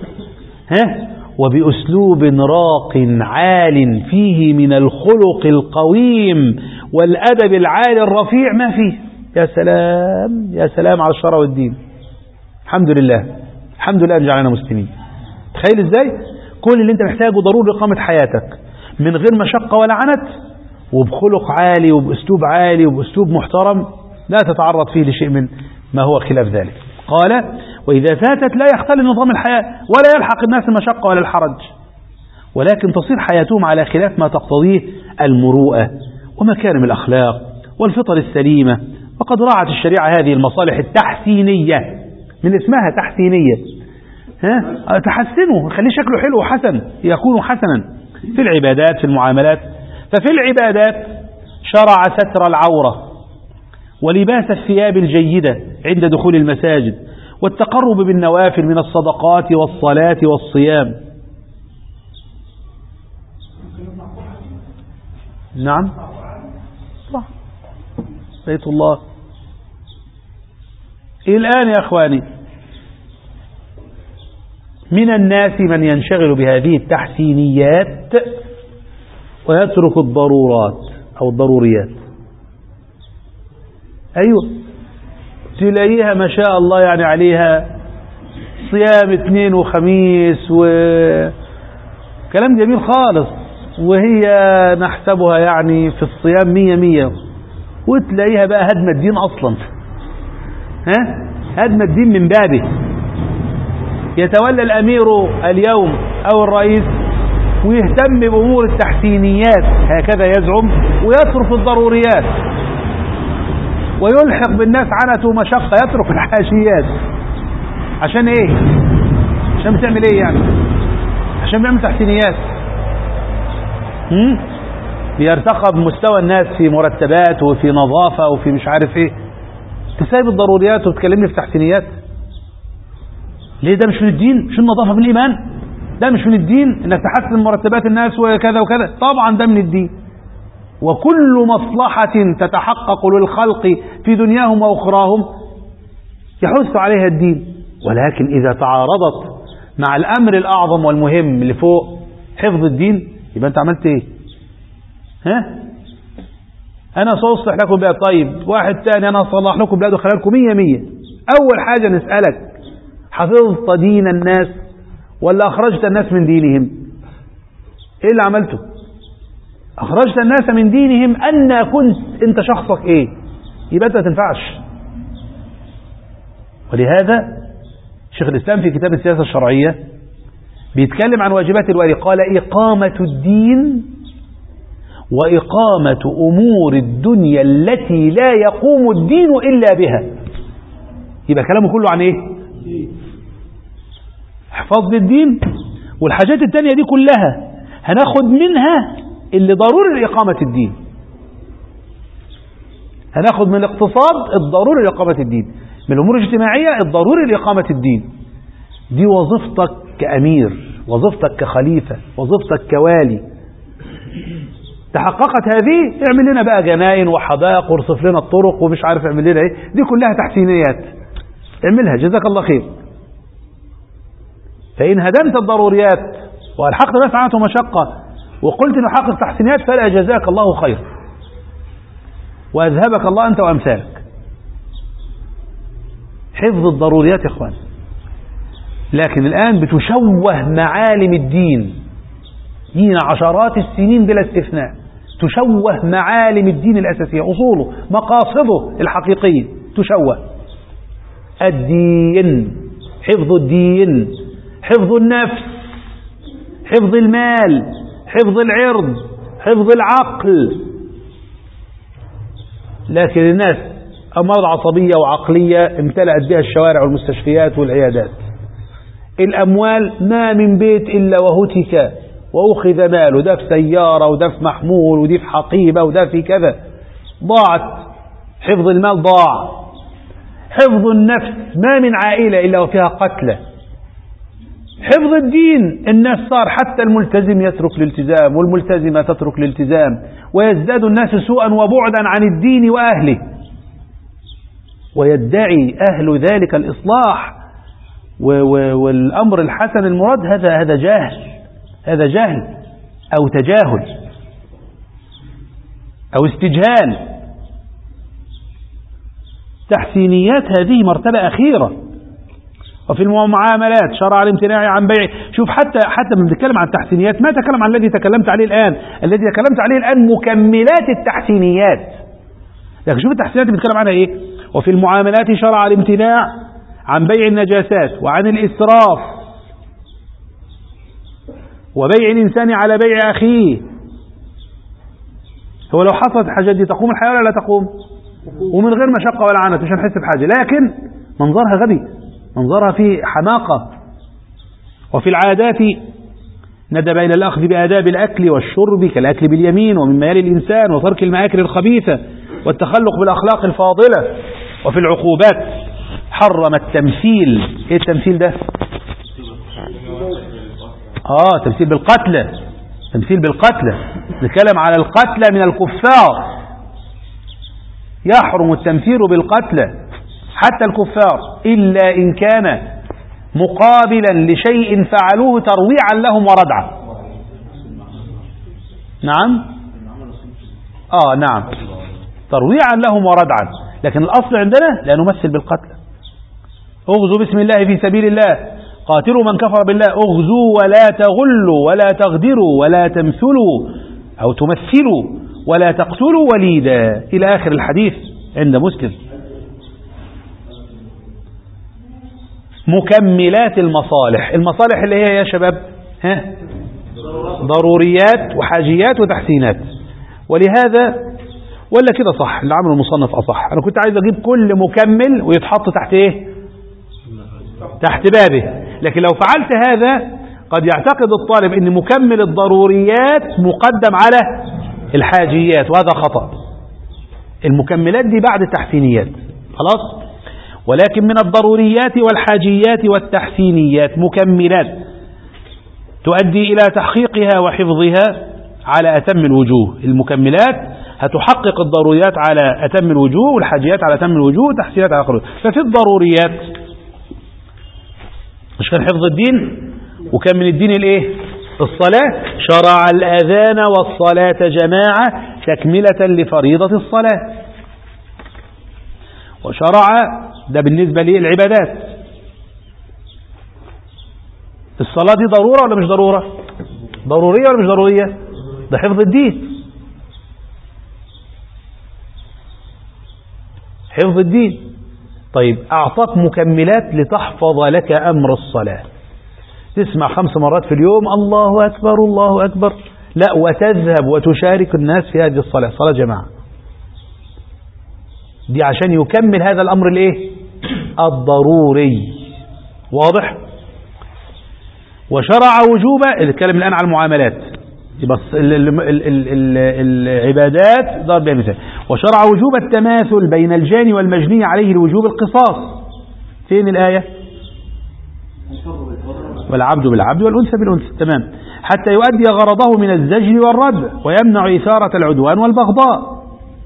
وبأسلوب راق عال فيه من الخلق القويم والأدب العالي الرفيع ما فيه. يا سلام يا سلام على الشرع والدين. الحمد لله، الحمد لله أن جعلنا مسلمين. تخيل ازاي كل اللي انت محتاجه ضروري لإقامة حياتك من غير مشقة ولا عنت، وبخلق عالي وبأسلوب عالي وبأسلوب محترم لا تتعرض فيه لشيء من ما هو خلاف ذلك. قال وإذا فاتت لا يختل نظام الحياة ولا يلحق الناس المشقة ولا الحرج، ولكن تصير حياتهم على خلاف ما تقتضيه المروءة ومكارم الأخلاق والفطر السليمة. وقد راعت الشريعة هذه المصالح التحسينية، من اسمها تحسينية، تحسنه، خليه شكله حلو وحسن، يكون حسنا في العبادات في المعاملات. ففي العبادات شرع ستر العورة ولباس الثياب الجيدة عند دخول المساجد والتقرب بالنوافل من الصدقات والصلاة والصيام. نعم صح، بيت الله. الآن يا أخواني من الناس من ينشغل بهذه التحسينيات ويترك الضرورات أو الضروريات. أيوة، تلاقيها ما شاء الله يعني عليها صيام 2 وخميس وكلام جميل خالص، وهي نحسبها يعني في الصيام 100، وتلاقيها بقى هدم الدين أصلا. هدم الدين من بابه. يتولى الأمير اليوم أو الرئيس ويهتم بأمور التحسينيات هكذا يزعم، ويترك الضروريات، ويلحق بالناس عنة ومشقة، يترك الحاشيات. عشان ايه؟ عشان بتعمل ايه يعني؟ عشان بيعمل تحسينيات. بيرتقى بمستوى الناس في مرتبات وفي نظافة وفي مش عارف ايه. تسايب الضروريات وتكلمني في تحسينيات ليه؟ ده مش من الدين؟ مش النظافة من الإيمان؟ ده مش من الدين انك تحسن مرتبات الناس وكذا وكذا؟ طبعا ده من الدين، وكل مصلحة تتحقق للخلق في دنياهم وأخراهم يحث عليها الدين. ولكن إذا تعارضت مع الأمر الأعظم والمهم اللي فوق حفظ الدين، يبقى أنت عملت إيه؟ أنا سأصلح لكم بلاد. طيب واحد تاني أنا أصلح لكم بلاد وخلالكم 100. أول حاجة نسألك، حفظت دين الناس ولا أخرجت الناس من دينهم؟ إيه اللي عملته؟ أخرجت الناس من دينهم. أن كنت أنت شخصك إيه؟ يبقى أنت ما تنفعش. ولهذا شيخ الإسلام في كتاب السياسة الشرعية بيتكلم عن واجبات الوالي، قال إقامة الدين وإقامة أمور الدنيا التي لا يقوم الدين إلا بها. يبقى كلامه كله عن إيه؟ حفظ الدين، والحاجات التانية دي كلها هناخد منها اللي ضروري لإقامة الدين. هناخد من الاقتصاد الضروري لإقامة الدين، من الأمور الاجتماعية الضروري لإقامة الدين. دي وظيفتك كأمير، وظيفتك كخليفة، وظيفتك كوالي. تحققت هذه، اعمل لنا بقى جناين وحدائق وارصف لنا الطرق ومش عارف اعمل لنا ايه. دي كلها تحسينيات، اعملها جزاك الله خير. فإن هدمت الضروريات وألحقت بس عنه مشقة وقلت نحقق تحسينيات، فلا جزاك الله خير وأذهبك الله أنت وأمثالك. حفظ الضروريات يا إخوان. لكن الآن بتشوه معالم الدين. دين عشرات السنين بلا استثناء تشوه معالم الدين الأساسية، أصوله، مقاصده الحقيقية تشوه. الدين، حفظ الدين، حفظ النفس، حفظ المال، حفظ العرض، حفظ العقل. لكن الناس أمراض عصبية وعقلية امتلأت بها الشوارع والمستشفيات والعيادات. الأموال ما من بيت إلا وهتك وأخذ ماله، ده في سيارة وده في محمول ودي في حقيبة وده في كذا. ضاعت، حفظ المال ضاع. حفظ النفس، ما من عائلة إلا وفيها قتلى. حفظ الدين، الناس صار حتى الملتزم يترك الالتزام والملتزمة تترك الالتزام، ويزداد الناس سوءا وبعدا عن الدين وأهله، ويدعي أهل ذلك الإصلاح والأمر الحسن المراد. هذا جهل، هذا جهل أو تجاهل أو استجهال. تحسينيات هذه مرتبة أخيرة. وفي المعاملات شرع الامتناع عن بيع. شوف حتى من بنتكلم عن التحسينيات ما تكلم عن الذي تكلمت عليه الآن. الذي تكلمت عليه الآن مكملات التحسينيات. لكن شوف التحسينيات اللي بنتكلم عنها ايه. وفي المعاملات شرع الامتناع عن بيع النجاسات وعن الإسراف وبيع الإنسان على بيع أخيه. هو لو حصلت الحاجات دي تقوم الحياة ولا لا تقوم؟ ومن غير مشقة ولا عنت، مش هنحس بحاجة، لكن منظرها غبي، منظرها فيه حماقة. وفي العادات ندب إلى الأخذ بآداب الأكل والشرب كالأكل باليمين ومما يلي الإنسان وترك المآكل الخبيثة والتخلق بالأخلاق الفاضلة. وفي العقوبات حرم التمثيل. إيه التمثيل ده؟ تمثيل بالقتلى. تمثيل بالقتلى، نتكلم على القتلى من الكفار. يحرم التمثيل بالقتلى حتى الكفار، إلا إن كان مقابلا لشيء فعلوه ترويعا لهم وردعا. نعم نعم ترويعا لهم وردعا، لكن الأصل عندنا لا نمثل بالقتل. اغزوا بسم الله في سبيل الله، قاتلوا من كفر بالله، اغزوا ولا تغلوا ولا تغدروا ولا تمثلوا أو تمثلوا ولا تقتلوا وليدا إلى آخر الحديث عند مسلم. مكملات المصالح، المصالح اللي هي يا شباب ضروريات وحاجيات وتحسينات. ولهذا ولا كده صح اللي عمله المصنف أصح، أنا كنت عايز أجيب كل مكمل ويتحط تحت تحت بابه، لكن لو فعلت هذا قد يعتقد الطالب أن مكمل الضروريات مقدم على الحاجيات، وهذا خطأ. المكملات دي بعد التحسينيات خلاص، ولكن من الضروريات والحاجيات والتحسينيات مكملات تؤدي إلى تحقيقها وحفظها على أتم الوجوه. المكملات هتحقق الضروريات على أتم الوجوه، والحاجيات على أتم الوجوه، والتحسينات على أقل الوجوه. ففي الضروريات مش كان حفظ الدين، وكان من الدين الصلاة، شرع الأذان والصلاة جماعة تكملة لفريضة الصلاة. وشرع ده بالنسبة للعبادات. الصلاة دي ضرورة ولا مش ضرورة؟ ضرورية ولا مش ضرورية؟ ده حفظ الدين، حفظ الدين. طيب أعطاك مكملات لتحفظ لك أمر الصلاة، تسمع 5 مرات في اليوم الله أكبر الله أكبر، لا، وتذهب وتشارك الناس في هذه الصلاة، صلاة جماعة، دي عشان يكمل هذا الأمر الضروري. واضح؟ وشرع وجوب، الكلام الآن عن المعاملات، بس العبادات ضرب بها مثال. وشرع وجوب التماثل بين الجاني والمجني عليه لوجوب القصاص. فين الآية؟ والعبد بالعبد والأنثى بالأنثى، تمام، حتى يؤدي غرضه من الزجر والردع ويمنع إثارة العدوان والبغضاء.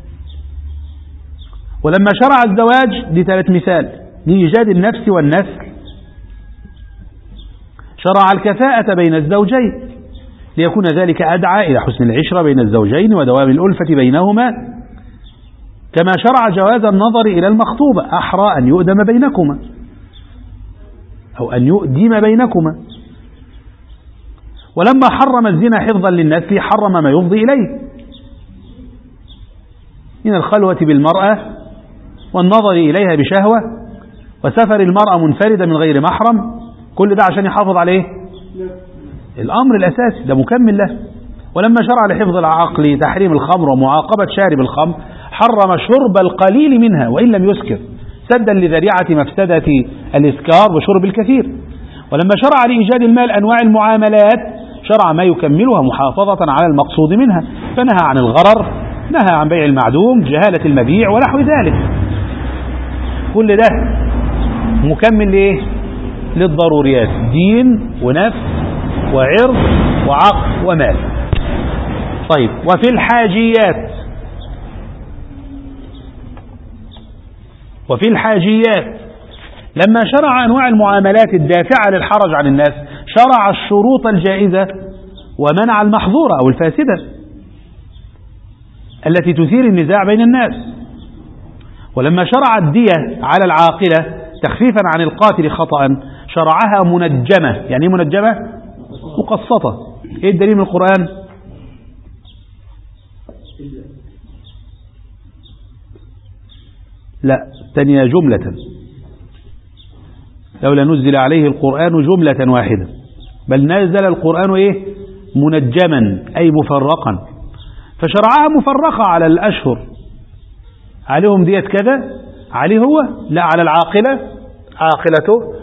ولما شرع الزواج، دي 3 مثال، لإيجاد النفس والنسل. شرع الكفاءة بين الزوجين ليكون ذلك أدعى إلى حسن العشرة بين الزوجين ودوام الألفة بينهما. كما شرع جواز النظر إلى المخطوبة، أحرى أن يؤدم بينكما أو أن يؤدم بينكما. ولما حرم الزنا حفظا للنسل حرم ما يفضي إليه من الخلوة بالمرأة والنظر إليها بشهوة وسفر المرأة منفردة من غير محرم، كل ده عشان يحافظ عليه الأمر الأساسي، ده مكمل له. ولما شرع لحفظ العقل تحريم الخمر ومعاقبة شارب الخمر حرم شرب القليل منها وإن لم يسكر، سدا لذريعة مفسدة الإسكار وشرب الكثير. ولما شرع لإيجاد المال أنواع المعاملات شرع ما يكملها محافظة على المقصود منها، فنهى عن الغرر، نهى عن بيع المعدوم، جهالة المبيع ونحو ذلك. كل ده مكمل للضروريات، دين ونفس وعرض وعقل ومال. طيب، وفي الحاجيات لما شرع أنواع المعاملات الدافعة للحرج عن الناس شرع الشروط الجائزة ومنع المحظورة أو الفاسدة التي تثير النزاع بين الناس. ولما شرع الدية على العاقلة تخفيفا عن القاتل خطأ شرعها منجمة. يعني ايه منجمة؟ مقسطة. ايه الدليل من القرآن؟ لا، تانية جملة، لولا نزل عليه القرآن جملة واحدة، بل نزل القرآن منجما أي مفرقا، فشرعها مفرقة على الأشهر، عليهم دية كذا، عليه هو لا، على العاقلة عاقلته،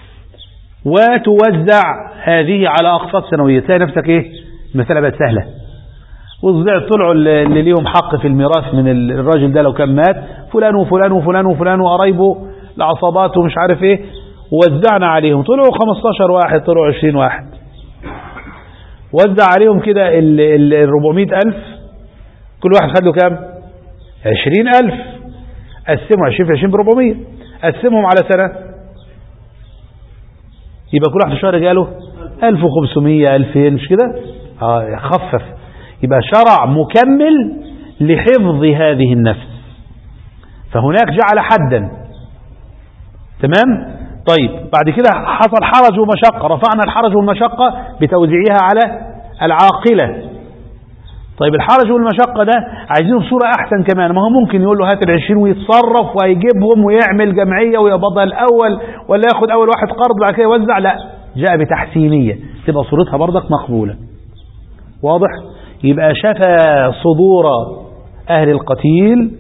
وتوزع هذه على أقساط سنوية. تلاقي نفسك المسألة بقت سهلة، طلعوا اللي ليهم حق في الميراث من الراجل ده لو كان مات، فلان وفلان وفلان وفلان وقرايبه لعصاباته ومش عارف ووزعنا عليهم، طلعوا 15 واحد، طلعوا 20 واحد، وزع عليهم كده 400,000، كل واحد خد له كام؟ 20,000. قسموا 20 في 20 ب400، قسمهم على سنة يبقى كل واحد في الشهر جاله 1500 2000 مش كده؟ خفف. يبقى شرع مكمل لحفظ هذه النفس، فهناك جعل حدا. تمام؟ طيب بعد كده حصل حرج ومشقة، رفعنا الحرج والمشقة بتوزيعها على العاقلة. طيب الحرج والمشقة ده عايزينه بصورة أحسن كمان، ما هو ممكن يقول له هات 20 ويتصرف ويجيبهم ويعمل جمعية ويقبضها الأول، ولا ياخد أول واحد قرض بعد كده يوزع. لا، جاء بتحسينية تبقى صورتها برضك مقبولة. واضح؟ يبقى شفى صدور أهل القتيل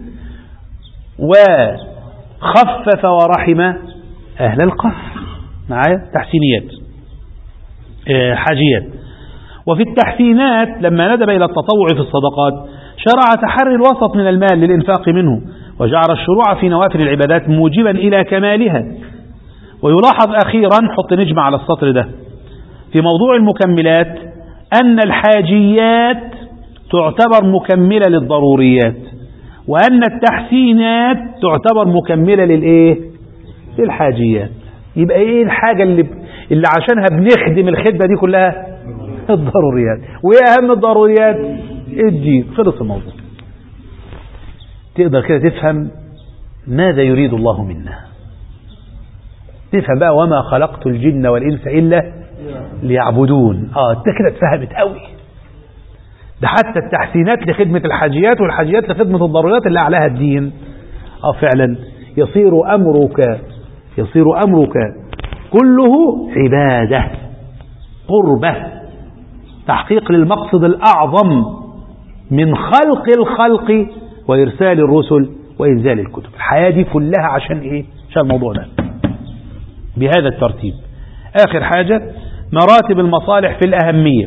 وخفف ورحم أهل القهر. معايا؟ تحسينيات حاجيات. وفي التحسينات لما ندب إلى التطوع في الصدقات شرع تحري الوسط من المال للإنفاق منه، وجعل الشروع في نوافل العبادات موجبا إلى كمالها. ويلاحظ أخيرا، حط نجمة على السطر ده، في موضوع المكملات أن الحاجيات تعتبر مكملة للضروريات، وأن التحسينات تعتبر مكملة للحاجيات. يبقى إيه الحاجة اللي عشانها بنخدم الخدمة دي كلها؟ الضروريات. وإيه أهم الضروريات؟ الدين. خلص الموضوع. تقدر كده تفهم ماذا يريد الله منا، تفهم بقى وما خلقت الجن والإنس إلا ليعبدون. انت كده اتفهمت قوي. ده حتى التحسينات لخدمة الحاجيات والحاجيات لخدمة الضروريات اللي أعلاها الدين. فعلا يصير أمرك كله عبادة، قربة، تحقيق للمقصد الأعظم من خلق الخلق وإرسال الرسل وإنزال الكتب. الحياة دي كلها عشان إيه؟ عشان الموضوع ده بهذا الترتيب. آخر حاجة مراتب المصالح في الأهمية.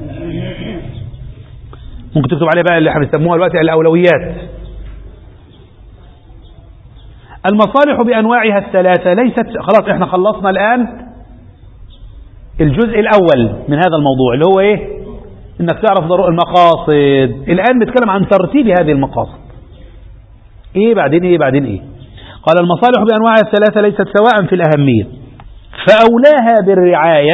ممكن تكتب عليه بقى اللي احنا بنسموها دلوقتي الأولويات. المصالح بأنواعها الثلاثة ليست خلاص. احنا خلصنا الآن الجزء الأول من هذا الموضوع اللي هو ايه؟ انك تعرف المقاصد. الآن بتكلم عن ترتيب هذه المقاصد. ايه بعدين ايه بعدين ايه؟ قال المصالح بأنواعها الثلاثة ليست سواء في الأهمية، فأولاها بالرعاية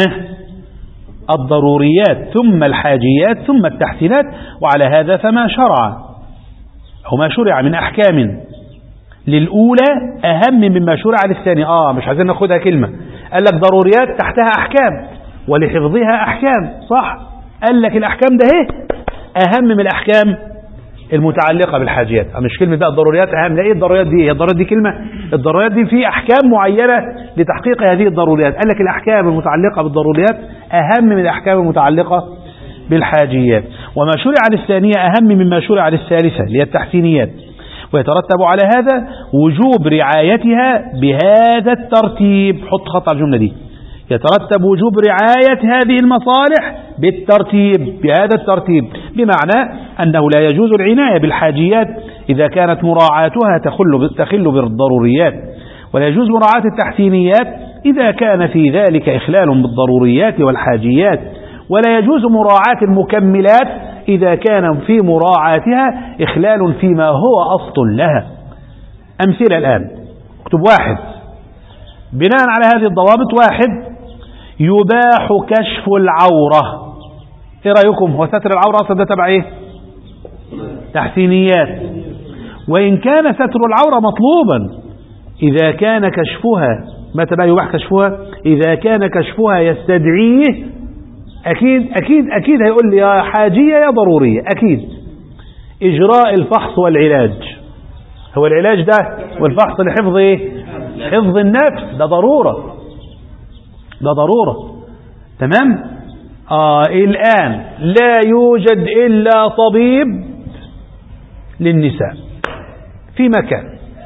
الضروريات ثم الحاجيات ثم التحسينات. وعلى هذا فما شرع أو ما شرع من أحكام للأولى أهم مما شرع للثاني. مش عايزين ناخدها كلمة. قال لك ضروريات تحتها أحكام ولحفظها أحكام، صح؟ قال لك الأحكام ده أهم من الأحكام المتعلقة بالحاجيات. مش كلمة بقى الضروريات أهم. لا، إيه الضروريات دي؟ هي الضروريات دي كلمة. الضروريات دي في أحكام معينة لتحقيق هذه الضروريات. قال لك الأحكام المتعلقة بالضروريات أهم من الأحكام المتعلقة بالحاجيات. وما شرع للثانية أهم مما شرع للثالثة اللي هي التحسينيات. ويترتب على هذا وجوب رعايتها بهذا الترتيب. حط خط على الجملة دي. يترتب وجوب رعاية هذه المصالح بالترتيب، بهذا الترتيب، بمعنى أنه لا يجوز العناية بالحاجيات إذا كانت مراعاتها تخل بالضروريات، ولا يجوز مراعاة التحسينيات إذا كان في ذلك إخلال بالضروريات والحاجيات، ولا يجوز مراعاة المكملات إذا كان في مراعاتها إخلال فيما هو أصل لها. أمثلة الآن. اكتب واحد. بناء على هذه الضوابط: واحد، يباح كشف العورة. ايه رأيكم؟ هو ستر العورة أصلا ده تبع ايه؟ تحسينيات. وإن كان ستر العورة مطلوبا إذا كان كشفها، متى بقى يباح كشفها؟ إذا كان كشفها يستدعيه. أكيد أكيد أكيد هيقول لي يا حاجية يا ضرورية. أكيد إجراء الفحص والعلاج. هو العلاج ده والفحص لحفظ ايه؟ حفظ النفس. ده ضرورة، ده ضرورة. تمام. الآن لا يوجد إلا طبيب للنساء في مكان.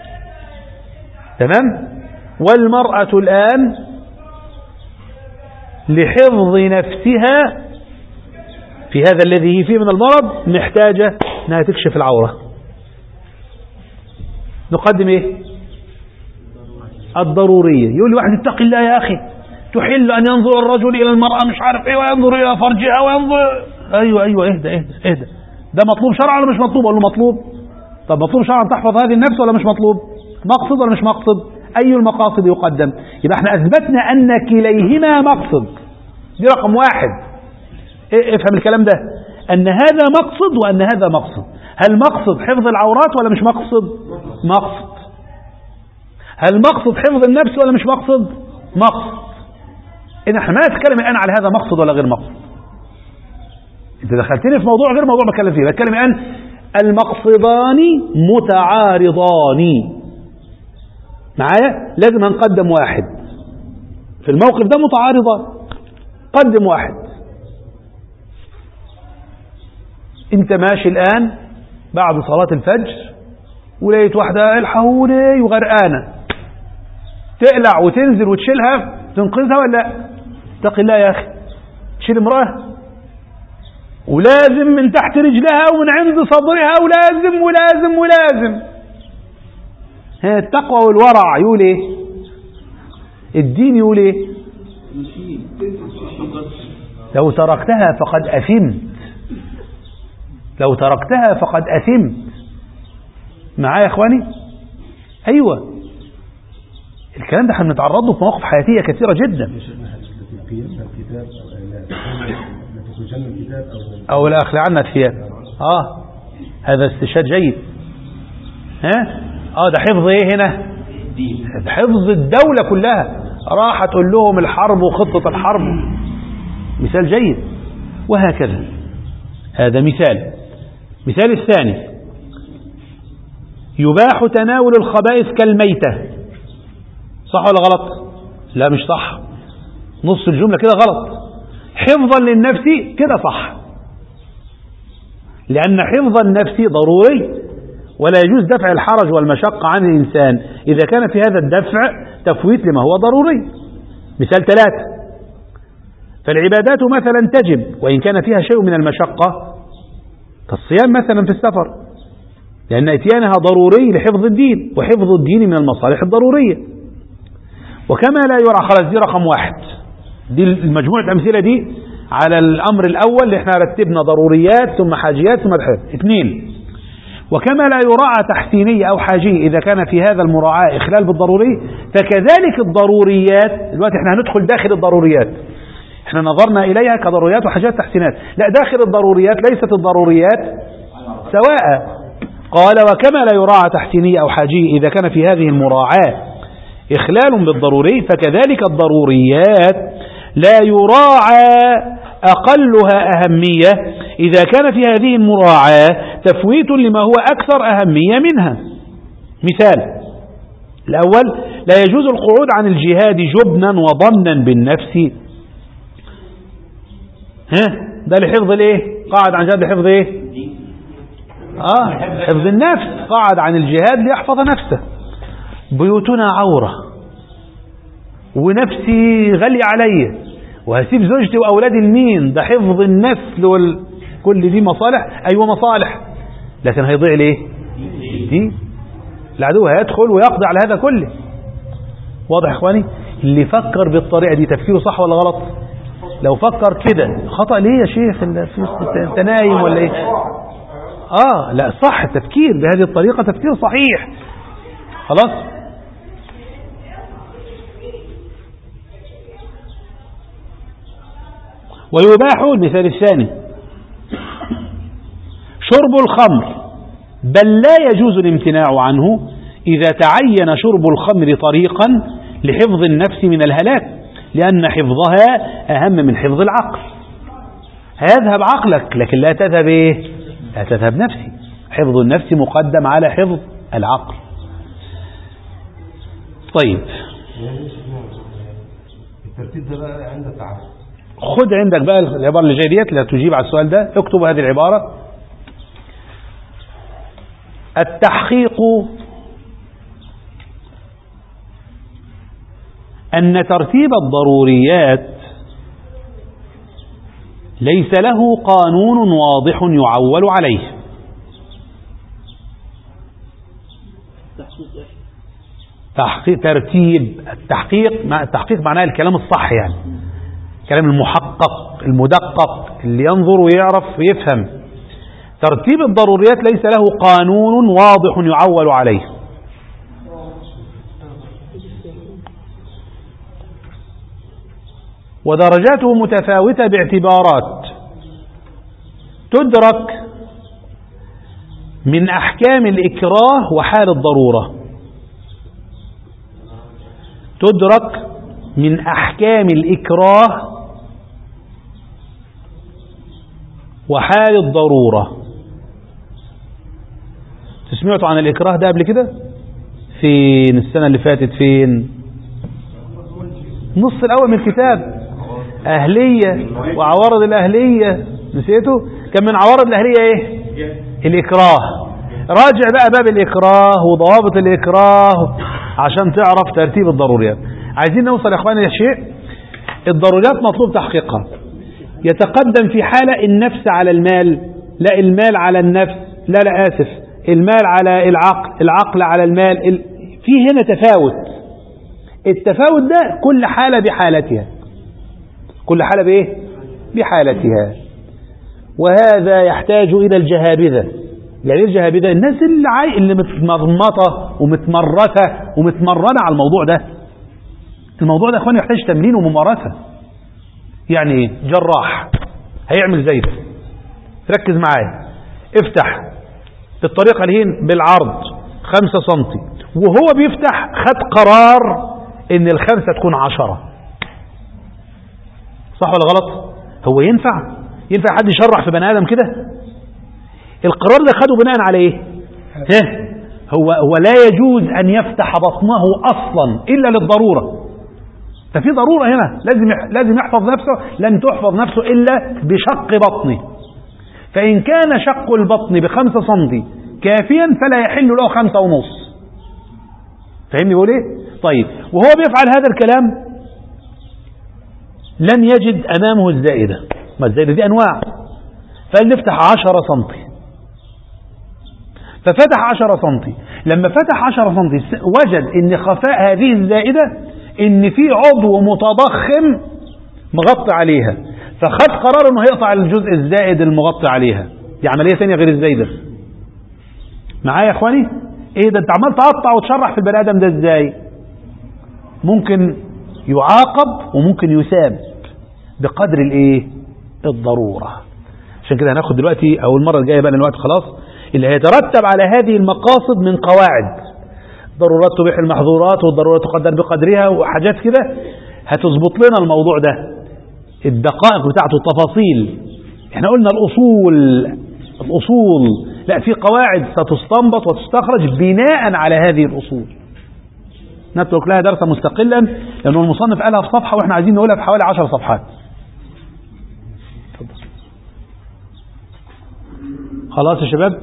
تمام. والمرأة الآن لحفظ نفسها في هذا الذي هي فيه من المرض محتاجة أنها تكشف العورة. نقدم ايه؟ الضرورية. يقول لي واحد: اتق الله يا أخي، تحل أن ينظر الرجل إلى المرأة مش عارف ايه وينظر إلى فرجها وينظر. أيوة اهدى. ده مطلوب شرعا ولا مش مطلوب؟ أقول له مطلوب. طب مطلوب شرعا تحفظ هذه النفس ولا مش مطلوب؟ مقصد ولا مش مقصد؟ أي المقاصد يقدم؟ يبقى احنا أثبتنا أن كليهما مقصد، دي رقم واحد. افهم الكلام ده، أن هذا مقصد وأن هذا مقصد. هل مقصد حفظ العورات ولا مش مقصد؟ مقصد. هل مقصد حفظ النفس ولا مش مقصد؟ مقصد. إن احنا ما نتكلم الآن على هذا مقصد ولا غير مقصد. انت دخلتني في موضوع غير موضوع بتكلم فيه. بتكلم الآن المقصدان متعارضان، معايا؟ لازم نقدم واحد في الموقف ده متعارضان، قدم واحد. انت ماشي الآن بعد صلاة الفجر ولقيت واحدة الحقوني وغرقانة، تقلع وتنزل وتشيلها تنقذها ولا لا؟ اتق الله يا أخي، تشيل امرأة ولازم من تحت رجلها ومن عند صدرها ولازم ولازم ولازم. التقوى والورع يقول ايه؟ الدين يقول ايه؟ لو تركتها فقد أثمت، لو تركتها فقد أثمت. معايا يا اخواني؟ ايوه، الكلام ده هنتعرض له في مواقف حياتيه كثيره جدا. او لا اخلعن الثياب، هذا استشهاد جيد. ده حفظ ايه هنا؟ حفظ الدوله كلها. راح تقول لهم الحرب وخطه الحرب، مثال جيد. وهكذا، هذا مثال. مثال الثاني، يباح تناول الخبائث كالميتة. صح ولا غلط؟ لا مش صح، نص الجملة كده غلط. حفظا للنفس كده صح، لأن حفظ النفس ضروري، ولا يجوز دفع الحرج والمشقة عن الإنسان إذا كان في هذا الدفع تفويت لما هو ضروري. مثال 3، فالعبادات مثلا تجب وإن كان فيها شيء من المشقة، كالصيام مثلا في السفر، لأن اتيانها ضروري لحفظ الدين، وحفظ الدين من المصالح الضرورية. وكما لا يرى، خلاص دي رقم 1، دي المجموعة الأمثلة دي على الأمر الأول اللي احنا رتبنا ضروريات ثم حاجيات ثم بحث. 2، وكما لا يراعى تحسينية أو حاجية إذا كان في هذا المراعاة إخلال بالضروري، فكذلك الضروريات. دلوقتي احنا هندخل داخل الضروريات، احنا نظرنا إليها كضروريات وحاجات تحسينات، لا، داخل الضروريات ليست الضروريات سواء. قال وكما لا يراعى تحسينية أو حاجية إذا كان في هذه المراعاة إخلال بالضروري، فكذلك الضروريات لا يراعى أقلها أهمية إذا كان في هذه المراعاة تفويت لما هو أكثر أهمية منها. مثال الأول، لا يجوز القعود عن الجهاد جبنا وظنا بالنفس. ده لحفظ الايه؟ قاعد عن جهاد لحفظ ايه؟ حفظ النفس. قاعد عن الجهاد ليحفظ نفسه. بيوتنا عورة ونفسي غالية علي وهسيب زوجتي وأولادي لمين؟ ده حفظ النسل كل دي مصالح. أيوة مصالح، لكن هيضيع ليه؟ دي العدو هيدخل ويقضي على هذا كله. واضح يا إخواني؟ اللي فكر بالطريقة دي تفكيره صح ولا غلط؟ لو فكر كده خطأ. ليه يا شيخ انت نايم ولا ايه؟ لا صح، التفكير بهذه الطريقة تفكير صحيح. خلاص. ويباح المثال الثاني شرب الخمر، بل لا يجوز الامتناع عنه إذا تعين شرب الخمر طريقا لحفظ النفس من الهلاك، لأن حفظها أهم من حفظ العقل. هيذهب عقلك لكن لا تذهب إيه؟ لا تذهب نفسي. حفظ النفس مقدم على حفظ العقل. طيب، الترتيب ده بقى عندك عقل. خد عندك بقى العبارة اللي جاية ديت لا تجيب على السؤال ده. اكتب هذه العبارة: التحقيق أن ترتيب الضروريات ليس له قانون واضح يعول عليه. التحقيق معناه الكلام الصح، يعني كلام المحقق المدقق اللي ينظر ويعرف ويفهم. ترتيب الضروريات ليس له قانون واضح يعول عليه. ودرجاته متفاوتة باعتبارات تدرك من أحكام الإكراه وحال الضرورة. تدرك من أحكام الإكراه وحال الضرورة. سمعتوا عن الإكراه ده قبل كده؟ فين السنة اللي فاتت؟ فين نص الأول من الكتاب، أهلية وعوارض الأهلية. نسيته؟ كان من عوارض الأهلية إيه؟ الإكراه. راجع بقى باب الإكراه وضوابط الإكراه عشان تعرف ترتيب الضروريات. عايزين نوصل يا أخواني لشيء، الضروريات مطلوب تحقيقها. يتقدم في حالة النفس على المال، لا المال على النفس، لا آسف، المال على العقل، العقل على المال. في هنا تفاوت. التفاوت ده كل حالة بحالتها، كل حالة بإيه؟ بحالتها. وهذا يحتاج إلى الجهابذة. يعني الجهابذة الناس اللي متمرمطة ومتمرسة ومتمرنة على الموضوع ده. الموضوع ده أخواني يحتاج تمرين وممارسة. يعني جراح هيعمل زي ده، ركز معايا، افتح الطريقة الهين بالعرض 5 سنتي، وهو بيفتح خد قرار ان ال5 تكون 10. صح ولا غلط؟ هو ينفع حد يشرح في بني آدم كده؟ القرار ده خده بناء على ايه؟ هو لا يجوز ان يفتح بطنه اصلا الا للضرورة. ففي ضرورة هنا، لازم يحفظ نفسه. لن تحفظ نفسه الا بشق بطنه. فان كان شق البطن ب5 سنتي كافيا فلا يحل له 5.5. فهمني بقول ايه؟ طيب، وهو بيفعل هذا الكلام لن يجد امامه الزائدة. ما الزائدة دي انواع. فقال نفتح 10 سنتي، ففتح 10 سنتي. لما فتح 10 سنتي وجد ان خفاء هذه الزائدة ان في عضو متضخم مغطي عليها، فخد قرار انه هيقطع الجزء الزائد المغطي عليها. دي عملية ثانية غير الزايدة. معايا يا اخواني؟ ايه ده؟ انت عمال تقطع وتشرح في البني ادم ده ازاي؟ ممكن يعاقب وممكن يساب بقدر الايه؟ الضرورة. عشان كده هناخد دلوقتي او المرة الجاية بقى الوقت خلاص اللي هيترتب على هذه المقاصد من قواعد. ضرورات تبيح المحظورات، والضرورات تقدر بقدرها، وحاجات كده هتظبط لنا الموضوع ده، الدقائق بتاعته، التفاصيل. احنا قلنا الأصول لا، في قواعد ستستنبط وتستخرج بناء على هذه الأصول. نترك لها درسا مستقلا لأنه المصنف قالها في صفحة وإحنا عايزين نقولها في حوالي 10 صفحات. خلاص يا شباب؟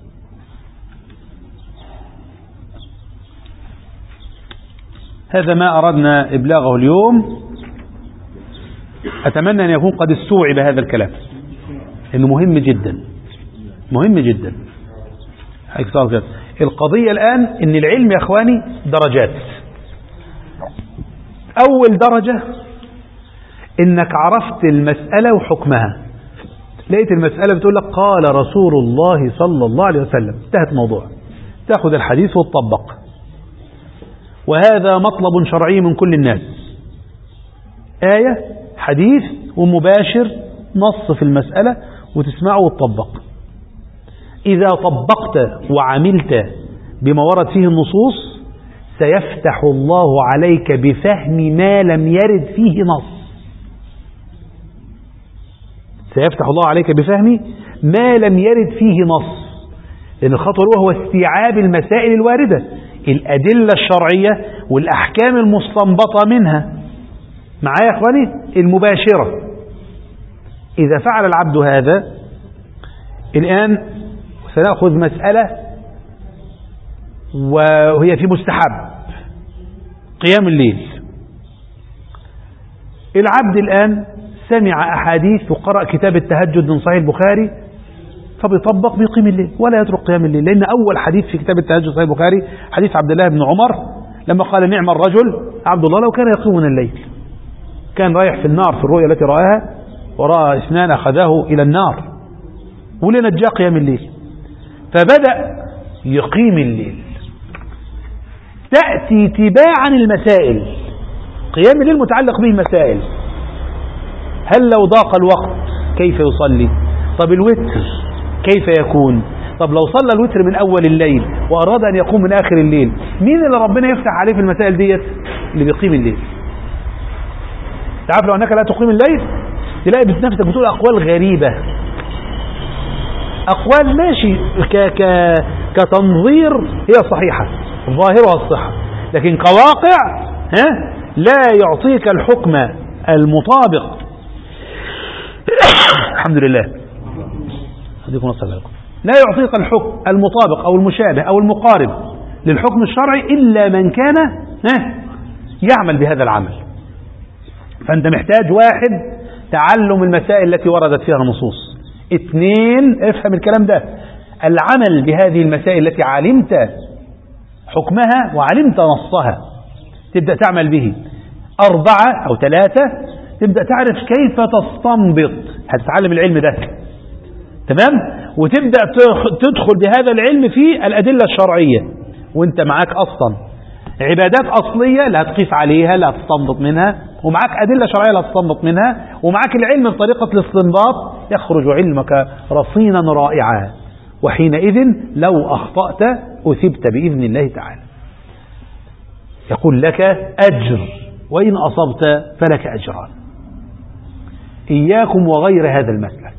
هذا ما أردنا إبلاغه اليوم. أتمنى أن يكون قد استوعب هذا الكلام، إنه مهم جدا، مهم جدا. القضية الآن إن العلم يا أخواني درجات. أول درجة إنك عرفت المسألة وحكمها، لقيت المسألة بتقول لك قال رسول الله صلى الله عليه وسلم، انتهت موضوع. تأخذ الحديث وتطبق، وهذا مطلب شرعي من كل الناس. آية، حديث، ومباشر نص في المسألة وتسمعه وتطبق. إذا طبقت وعملت بما ورد فيه النصوص سيفتح الله عليك بفهم ما لم يرد فيه نص. سيفتح الله عليك بفهم ما لم يرد فيه نص. لأن الخطوة الأولى هو استيعاب المسائل الواردة، الأدلة الشرعية والأحكام المستنبطة منها. معايا يا أخواني؟ المباشرة. إذا فعل العبد هذا، الآن سنأخذ مسألة وهي في مستحب قيام الليل. العبد الآن سمع أحاديث وقرأ كتاب التهجد من صحيح البخاري، فبيطبق بيقيم الليل ولا يترك قيام الليل. لأن أول حديث في كتاب التهجد صحيح البخاري حديث عبد الله بن عمر لما قال نعم الرجل عبد الله لو كان يقيم الليل. كان رايح في النار في الرؤيا التي رآها، ورأى 2 أخذاه إلى النار ولنجاه قيام الليل، فبدأ يقيم الليل. تأتي تباعا المسائل. قيام الليل متعلق به المسائل. هل لو ضاق الوقت كيف يصلي؟ طب الوتر كيف يكون؟ طب لو صلى الوتر من أول الليل وأراد أن يقوم من آخر الليل، مين اللي ربنا يفتح عليه في المسائل ديت؟ اللي بيقيم الليل. تعرف لو أنك لا تقيم الليل تلاقي بنفسك بتقول أقوال غريبة، أقوال ماشي كتنظير هي صحيحة ظاهرها الصحة، لكن كواقع لا يعطيك الحكم المطابق. الحمد لله هديكم الصلاة لكم. لا يعطيك الحكم المطابق أو المشابه أو المقارب للحكم الشرعي إلا من كان يعمل بهذا العمل. فأنت محتاج واحد تعلم المسائل التي وردت فيها النصوص، 2 افهم الكلام ده، العمل بهذه المسائل التي علمت حكمها وعلمت نصها تبدأ تعمل به، 4 أو 3 تبدأ تعرف كيف تستنبط، هتتعلم العلم ده تمام، وتبدأ تدخل بهذا العلم في الأدلة الشرعية وانت معاك أصلا عبادات أصلية لا تقيس عليها لا تستنبط منها، ومعاك أدلة شرعية لا تستنبط منها، ومعاك العلم بطريقة الاستنباط، يخرج علمك رصينا رائعا، وحينئذ لو أخطأت أثبت بإذن الله تعالى، يقول لك أجر وإن أصبت فلك أجران. إياكم وغير هذا المسلك،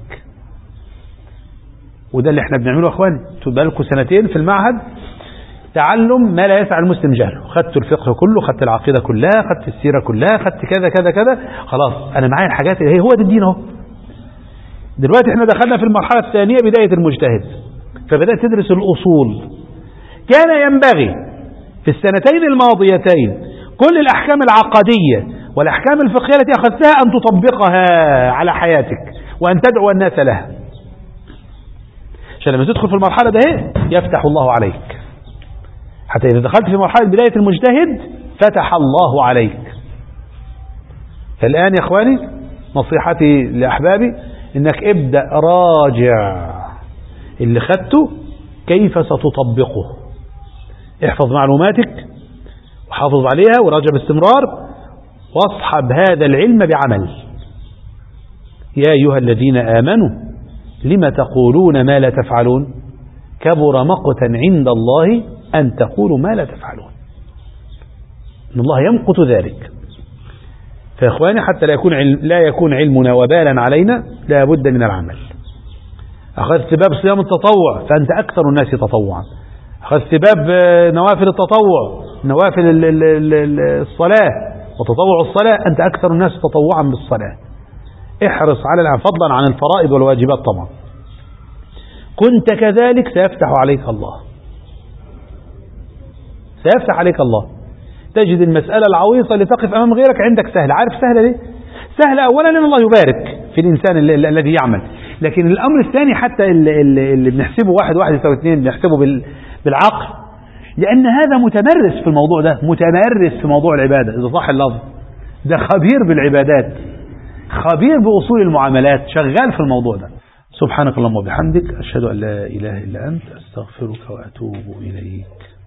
وده اللي احنا بنعمله أخواني. تبقى لكم 2 في المعهد تعلم ما لا يسع المسلم جهله، خدت الفقه كله، خدت العقيدة كلها، خدت السيرة كلها، خدت كذا كذا كذا، خلاص أنا معايا الحاجات اللي هو ده الدين اهو. دلوقتي احنا دخلنا في المرحلة الثانية بداية المجتهد، فبدأت تدرس الأصول. كان ينبغي في السنتين الماضيتين كل الأحكام العقدية والأحكام الفقهية التي أخذتها أن تطبقها على حياتك وأن تدعو الناس لها، عشان لما تدخل في المرحلة ده يفتح الله عليك. حتى إذا دخلت في مرحلة بداية المجتهد فتح الله عليك. فالآن يا إخواني نصيحتي لأحبابي إنك ابدأ راجع اللي خدته كيف ستطبقه، احفظ معلوماتك وحافظ عليها وراجع باستمرار، واصحب هذا العلم بعمل. يا أيها الذين آمنوا لما تقولون ما لا تفعلون كبر مقتا عند الله أن تقولوا ما لا تفعلون، إن الله يمقت ذلك. فيا إخواني حتى لا يكون علمنا وبالا علينا لا بد من العمل. أخذت باب صيام التطوع فأنت أكثر الناس تطوعا، أخذت باب نوافل التطوع نوافل الصلاة وتطوع الصلاة أنت أكثر الناس تطوعا بالصلاة. احرص على فضلا عن الفرائض والواجبات طبعا. كنت كذلك سيفتح عليك الله، سيفتح عليك الله. تجد المسألة العويصة اللي تقف أمام غيرك عندك سهلة. عارف سهلة ليه؟ سهلة أولا لأن الله يبارك في الإنسان الذي يعمل، لكن الأمر الثاني حتى اللي بنحسبه 1 + 1 = 2 بنحسبه بالعقل، لأن هذا متمرس في الموضوع ده، متمرس في موضوع العبادة إذا صح اللفظ، ده خبير بالعبادات، خبير بأصول المعاملات، شغال في الموضوع ده. سبحانك اللهم وبحمدك أشهد أن لا إله إلا أنت أستغفرك وأتوب إليك.